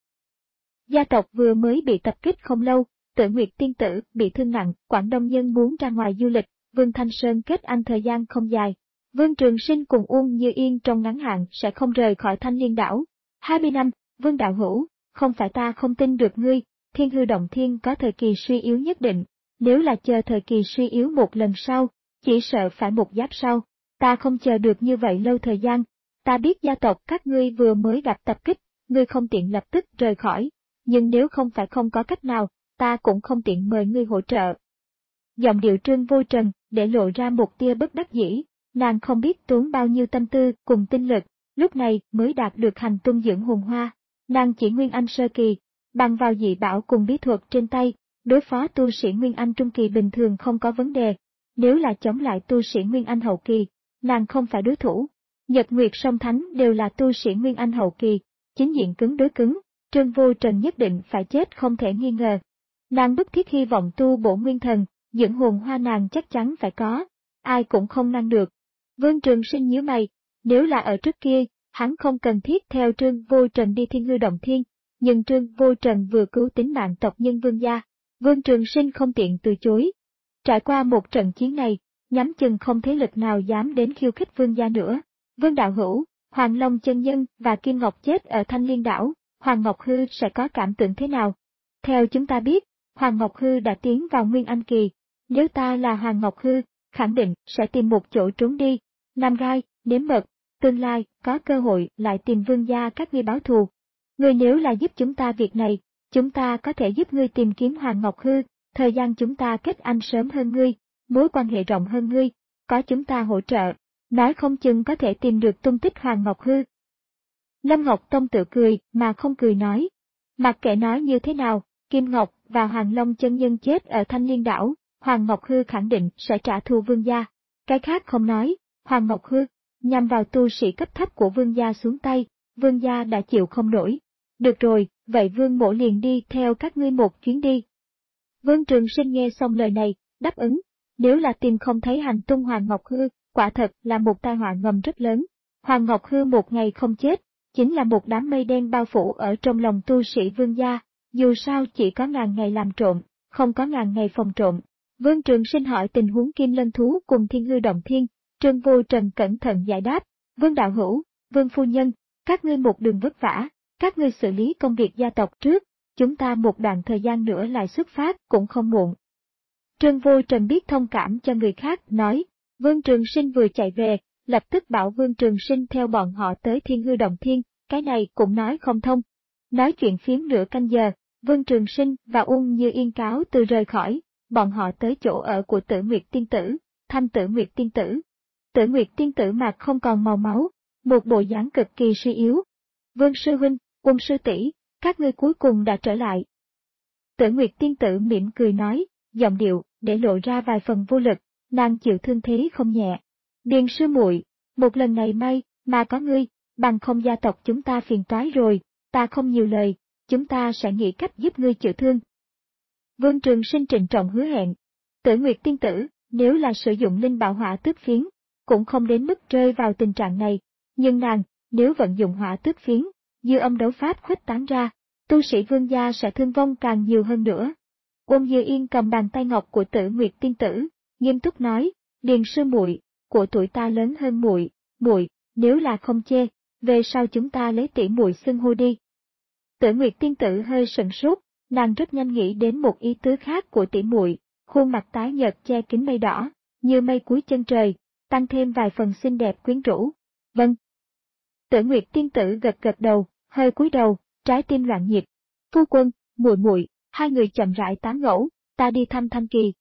A: Gia tộc vừa mới bị tập kích không lâu, Tử Nguyệt tiên tử bị thương nặng, Quảng Đông nhân muốn ra ngoài du lịch, Vương Thanh Sơn kết anh thời gian không dài. Vương Trường Sinh cùng Uông Như Yên trong ngắn hạn sẽ không rời khỏi Thanh Liên đảo. hai mươi năm, Vương đạo hữu, không phải ta không tin được ngươi, Thiên Hư Động Thiên có thời kỳ suy yếu nhất định, nếu là chờ thời kỳ suy yếu một lần sau, chỉ sợ phải một giáp sau, ta không chờ được như vậy lâu thời gian, ta biết gia tộc các ngươi vừa mới gặp tập kích, ngươi không tiện lập tức rời khỏi, nhưng nếu không phải không có cách nào, ta cũng không tiện mời ngươi hỗ trợ. Giọng điệu Trương Vô Trần để lộ ra một tia bất đắc dĩ, nàng không biết tốn bao nhiêu tâm tư cùng tinh lực, lúc này mới đạt được hành tung dưỡng hồn hoa, nàng chỉ Nguyên Anh sơ kỳ, bằng vào dị bảo cùng bí thuật trên tay, đối phó tu sĩ Nguyên Anh trung kỳ bình thường không có vấn đề, nếu là chống lại tu sĩ Nguyên Anh hậu kỳ, nàng không phải đối thủ. Nhật Nguyệt Song Thánh đều là tu sĩ Nguyên Anh hậu kỳ, chính diện cứng đối cứng, Trương Vô Trần nhất định phải chết không thể nghi ngờ. Nàng bức thiết hy vọng tu bổ nguyên thần, dưỡng hồn hoa nàng chắc chắn phải có, ai cũng không ngăn được. Vương Trường Sinh nhíu mày, nếu là ở trước kia, hắn không cần thiết theo Trương Vô Trần đi Thiên Hư Động Thiên, nhưng Trương Vô Trần vừa cứu tính mạng tộc nhân Vương gia, Vương Trường Sinh không tiện từ chối. Trải qua một trận chiến này, nhắm chừng không thế lực nào dám đến khiêu khích Vương gia nữa. Vương đạo hữu, Hoàng Long chân nhân và Kim Ngọc chết ở Thanh Liên đảo, Hoàng Ngọc Hư sẽ có cảm tưởng thế nào? Theo chúng ta biết, Hoàng Ngọc Hư đã tiến vào Nguyên Anh kỳ, nếu ta là Hoàng Ngọc Hư, khẳng định sẽ tìm một chỗ trốn đi, Nam Gai, nếm mật, tương lai có cơ hội lại tìm Vương gia các ngươi báo thù. Ngươi nếu là giúp chúng ta việc này, chúng ta có thể giúp ngươi tìm kiếm Hoàng Ngọc Hư, thời gian chúng ta kết anh sớm hơn ngươi, mối quan hệ rộng hơn ngươi, có chúng ta hỗ trợ, nói không chừng có thể tìm được tung tích Hoàng Ngọc Hư. Lâm Ngọc Tông tự cười mà không cười nói. Mặc kệ nói như thế nào, Kim Ngọc và Hoàng Long chân nhân chết ở Thanh Liên đảo, Hoàng Ngọc Hư khẳng định sẽ trả thù Vương gia. Cái khác không nói, Hoàng Ngọc Hư, nhằm vào tu sĩ cấp thấp của Vương gia xuống tay, Vương gia đã chịu không nổi. Được rồi, vậy Vương mỗ liền đi theo các ngươi một chuyến đi. Vương Trường Sinh nghe xong lời này, đáp ứng. Nếu là tìm không thấy hành tung Hoàng Ngọc Hư, quả thật là một tai họa ngầm rất lớn. Hoàng Ngọc Hư một ngày không chết, chính là một đám mây đen bao phủ ở trong lòng tu sĩ Vương gia, dù sao chỉ có ngàn ngày làm trộm, không có ngàn ngày phòng trộm. Vương Trường Sinh hỏi tình huống Kim Lân Thú cùng Thiên Hư Động Thiên, Trương Vô Trần cẩn thận giải đáp, Vương Đạo Hữu, Vương Phu Nhân, các ngươi một đường vất vả, các ngươi xử lý công việc gia tộc trước, chúng ta một đoạn thời gian nữa lại xuất phát cũng không muộn. Trương Vô Trần biết thông cảm cho người khác, nói, Vương Trường Sinh vừa chạy về, lập tức bảo Vương Trường Sinh theo bọn họ tới Thiên Hư Động Thiên, cái này cũng nói không thông. Nói chuyện phiếm nửa canh giờ, Vương Trường Sinh và Ung Như Yên cáo từ rời khỏi, bọn họ tới chỗ ở của Tử Nguyệt Tiên Tử, thăm Tử Nguyệt Tiên Tử. Tử Nguyệt Tiên Tử mặt không còn màu máu, một bộ dáng cực kỳ suy yếu. Vương Sư Huynh, Ung Sư Tỷ, các ngươi cuối cùng đã trở lại. Tử Nguyệt Tiên Tử mỉm cười nói, giọng điệu để lộ ra vài phần vô lực, nàng chịu thương thế không nhẹ. Điền sư muội, một lần này may mà có ngươi, bằng không gia tộc chúng ta phiền toái rồi, ta không nhiều lời, chúng ta sẽ nghĩ cách giúp ngươi chữa thương. Vương Trường Sinh trịnh trọng hứa hẹn. Tử Nguyệt Tiên Tử, nếu là sử dụng linh bảo hỏa tước phiến, cũng không đến mức rơi vào tình trạng này, nhưng nàng, nếu vận dụng hỏa tước phiến, dư âm đấu pháp khuếch tán ra, tu sĩ Vương gia sẽ thương vong càng nhiều hơn nữa. Ôn Như Yên cầm bàn tay ngọc của Tử Nguyệt Tiên Tử, nghiêm túc nói, Điền sư muội, của tuổi ta lớn hơn muội, muội, nếu là không chê, về sau chúng ta lấy tỷ muội xưng hô đi. Tử Nguyệt Tiên Tử hơi sững sốt, nàng rất nhanh nghĩ đến một ý tứ khác của tỷ muội, khuôn mặt tái nhợt che kín mây đỏ, như mây cuối chân trời, tăng thêm vài phần xinh đẹp quyến rũ. Vâng. Tử Nguyệt Tiên Tử gật gật đầu, hơi cúi đầu, trái tim loạn nhịp. Phu quân, muội muội, hai người chậm rãi tán gẫu, ta đi thăm Thanh Kỳ.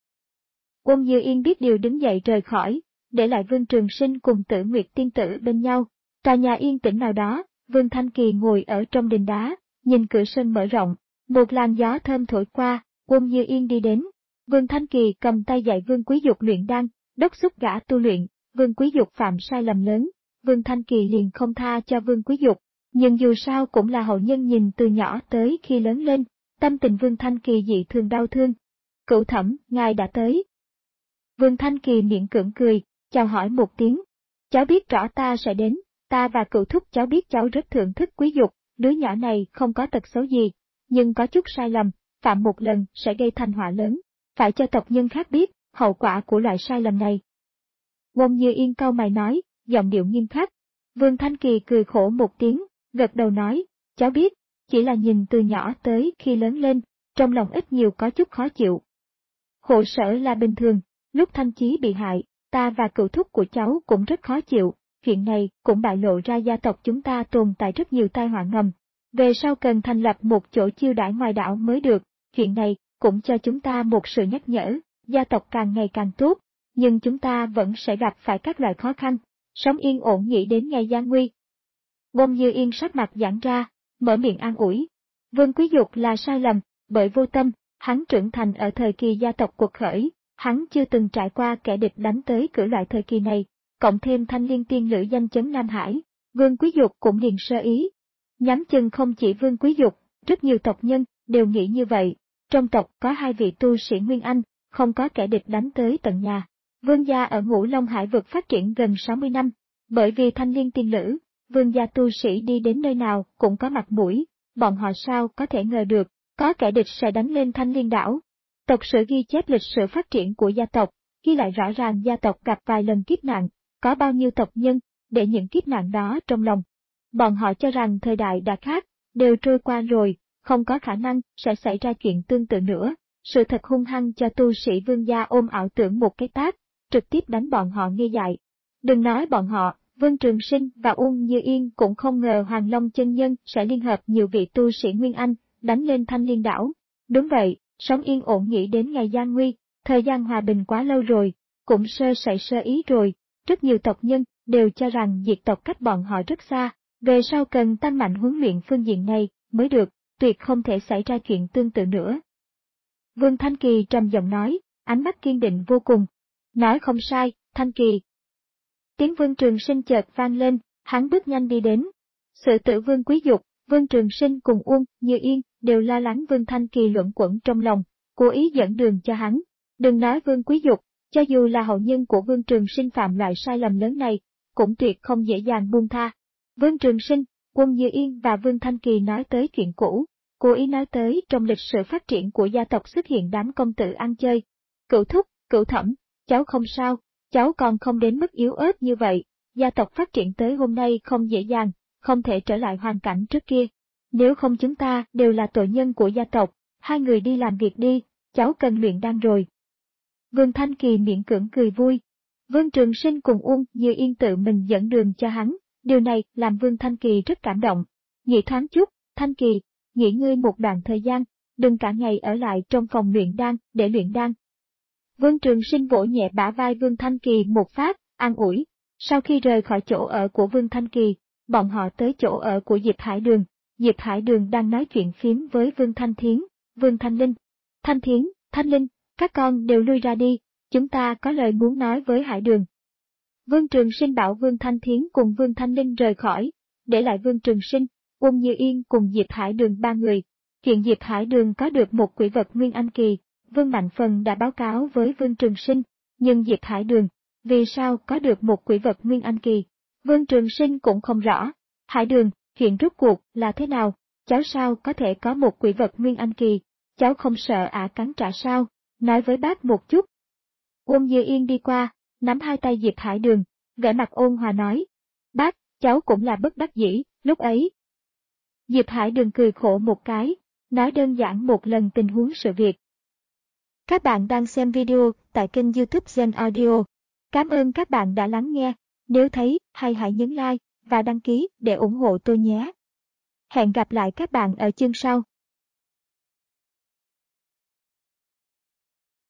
A: Ôn Như Yên biết điều đứng dậy rời khỏi, để lại Vương Trường Sinh cùng Tử Nguyệt Tiên Tử bên nhau. Tòa nhà yên tĩnh nào đó, Vương Thanh Kỳ ngồi ở trong đình đá, nhìn cửa sân mở rộng, một làn gió thơm thổi qua, Ôn Như Yên đi đến. Vương Thanh Kỳ cầm tay dạy Vương Quý Dục luyện đan, đốc thúc gã tu luyện, Vương Quý Dục phạm sai lầm lớn, Vương Thanh Kỳ liền không tha cho Vương Quý Dục, nhưng dù sao cũng là hậu nhân nhìn từ nhỏ tới khi lớn lên, tâm tình Vương Thanh Kỳ dị thường đau thương. Cửu thẩm, ngài đã tới. Vương Thanh Kỳ miễn cưỡng cười, chào hỏi một tiếng. Cháu biết rõ ta sẽ đến, ta và cửu thúc cháu biết cháu rất thưởng thức Quý Dục, đứa nhỏ này không có tật xấu gì, nhưng có chút sai lầm, phạm một lần sẽ gây thành họa lớn, phải cho tộc nhân khác biết hậu quả của loại sai lầm này. Ôn Như Yên cau mày nói, giọng điệu nghiêm khắc. Vương Thanh Kỳ cười khổ một tiếng, gật đầu nói, cháu biết, chỉ là nhìn từ nhỏ tới khi lớn lên, trong lòng ít nhiều có chút khó chịu. Khổ sở là bình thường, lúc Thanh Chí bị hại, ta và cựu thúc của cháu cũng rất khó chịu, chuyện này cũng bại lộ ra gia tộc chúng ta tồn tại rất nhiều tai họa ngầm. Về sau cần thành lập một chỗ chiêu đãi ngoài đảo mới được, chuyện này cũng cho chúng ta một sự nhắc nhở, gia tộc càng ngày càng tốt, nhưng chúng ta vẫn sẽ gặp phải các loại khó khăn, sống yên ổn nghĩ đến ngày gian nguy. Ôn Như Yên sắc mặt giãn ra, mở miệng an ủi. Vương Quý Dục là sai lầm, bởi vô tâm, hắn trưởng thành ở thời kỳ gia tộc cuộc khởi, hắn chưa từng trải qua kẻ địch đánh tới cửa loại thời kỳ này, cộng thêm Thanh Liên tiên lữ danh chấn Nam Hải, Vương Quý Dục cũng liền sơ ý. Nhắm chừng không chỉ Vương Quý Dục, rất nhiều tộc nhân đều nghĩ như vậy, trong tộc có hai vị tu sĩ Nguyên Anh, không có kẻ địch đánh tới tận nhà. Vương gia ở Ngũ Long Hải vực phát triển gần sáu mươi năm, bởi vì Thanh Liên tiên lữ, Vương gia tu sĩ đi đến nơi nào cũng có mặt mũi, bọn họ sao có thể ngờ được, có kẻ địch sẽ đánh lên Thanh Liên đảo. Tộc sử ghi chép lịch sử phát triển của gia tộc, ghi lại rõ ràng gia tộc gặp vài lần kiếp nạn, có bao nhiêu tộc nhân, để những kiếp nạn đó trong lòng. Bọn họ cho rằng thời đại đã khác, đều trôi qua rồi, không có khả năng sẽ xảy ra chuyện tương tự nữa. Sự thật hung hăng cho tu sĩ Vương gia ôm ảo tưởng một cái tát, trực tiếp đánh bọn họ ngây dại. Đừng nói bọn họ, Vương Trường Sinh và Ung Như Yên cũng không ngờ Hoàng Long chân nhân sẽ liên hợp nhiều vị tu sĩ Nguyên Anh, đánh lên Thanh Liên đảo. Đúng vậy, sống yên ổn nghĩ đến ngày gian nguy, thời gian hòa bình quá lâu rồi, cũng sơ sẩy sơ ý rồi, rất nhiều tộc nhân đều cho rằng diệt tộc cách bọn họ rất xa, Về sau cần tăng mạnh huấn luyện phương diện này mới được, tuyệt không thể xảy ra chuyện tương tự nữa. Vương Thanh Kỳ trầm giọng nói, ánh mắt kiên định vô cùng. Nói không sai, Thanh Kỳ. Tiếng Vương Trường Sinh chợt vang lên, hắn bước nhanh đi đến. Sự tử Vương Quý Dục, Vương Trường Sinh cùng Uông Như Yên đều lo lắng Vương Thanh Kỳ luẩn quẩn trong lòng, cố ý dẫn đường cho hắn. Đừng nói Vương Quý Dục, cho dù là hậu nhân của Vương Trường Sinh phạm loại sai lầm lớn này, cũng tuyệt không dễ dàng buông tha. Vương Trường Sinh, Uông Như Yên và Vương Thanh Kỳ nói tới chuyện cũ, cố ý nói tới trong lịch sử phát triển của gia tộc xuất hiện đám công tử ăn chơi. Cửu thúc, cửu thẩm, cháu không sao, cháu còn không đến mức yếu ớt như vậy, gia tộc phát triển tới hôm nay không dễ dàng, không thể trở lại hoàn cảnh trước kia. Nếu không chúng ta đều là tội nhân của gia tộc, hai người đi làm việc đi, cháu cần luyện đan rồi. Vương Thanh Kỳ miễn cưỡng cười vui. Vương Trường Sinh cùng Uông Như Yên tự mình dẫn đường cho hắn, điều này làm Vương Thanh Kỳ rất cảm động. Nghĩ thoáng chút, Thanh Kỳ, nghỉ ngơi một đoạn thời gian, đừng cả ngày ở lại trong phòng luyện đan để luyện đan. Vương Trường Sinh vỗ nhẹ bả vai Vương Thanh Kỳ một phát, an ủi. Sau khi rời khỏi chỗ ở của Vương Thanh Kỳ, bọn họ tới chỗ ở của Diệp Hải Đường. Diệp Hải Đường đang nói chuyện phím với Vương Thanh Thiến, Vương Thanh Linh. Thanh Thiến, Thanh Linh, các con đều lui ra đi, chúng ta có lời muốn nói với Hải Đường. Vương Trường Sinh bảo Vương Thanh Thiến cùng Vương Thanh Linh rời khỏi, để lại Vương Trường Sinh, Uông Như Yên cùng Diệp Hải Đường ba người. Chuyện Diệp Hải Đường có được một quỷ vật Nguyên Anh Kỳ, Vương Mạnh Phần đã báo cáo với Vương Trường Sinh, nhưng Diệp Hải Đường, vì sao có được một quỷ vật Nguyên Anh Kỳ, Vương Trường Sinh cũng không rõ. Hải Đường, chuyện rốt cuộc là thế nào, cháu sao có thể có một quỷ vật Nguyên Anh Kỳ, cháu không sợ ả cắn trả sao, nói với bác một chút. Uông Như Yên đi qua, nắm hai tay Diệp Hải Đường, vẻ mặt ôn hòa nói, bác, cháu cũng là bất đắc dĩ, lúc ấy. Diệp Hải Đường cười khổ một cái, nói đơn giản một lần tình huống sự việc. Các bạn đang xem video tại kênh YouTube Gen Audio. Cảm ơn các bạn đã lắng nghe, nếu thấy hay hãy nhấn like và đăng ký để ủng hộ tôi nhé. Hẹn gặp lại các bạn ở chương sau.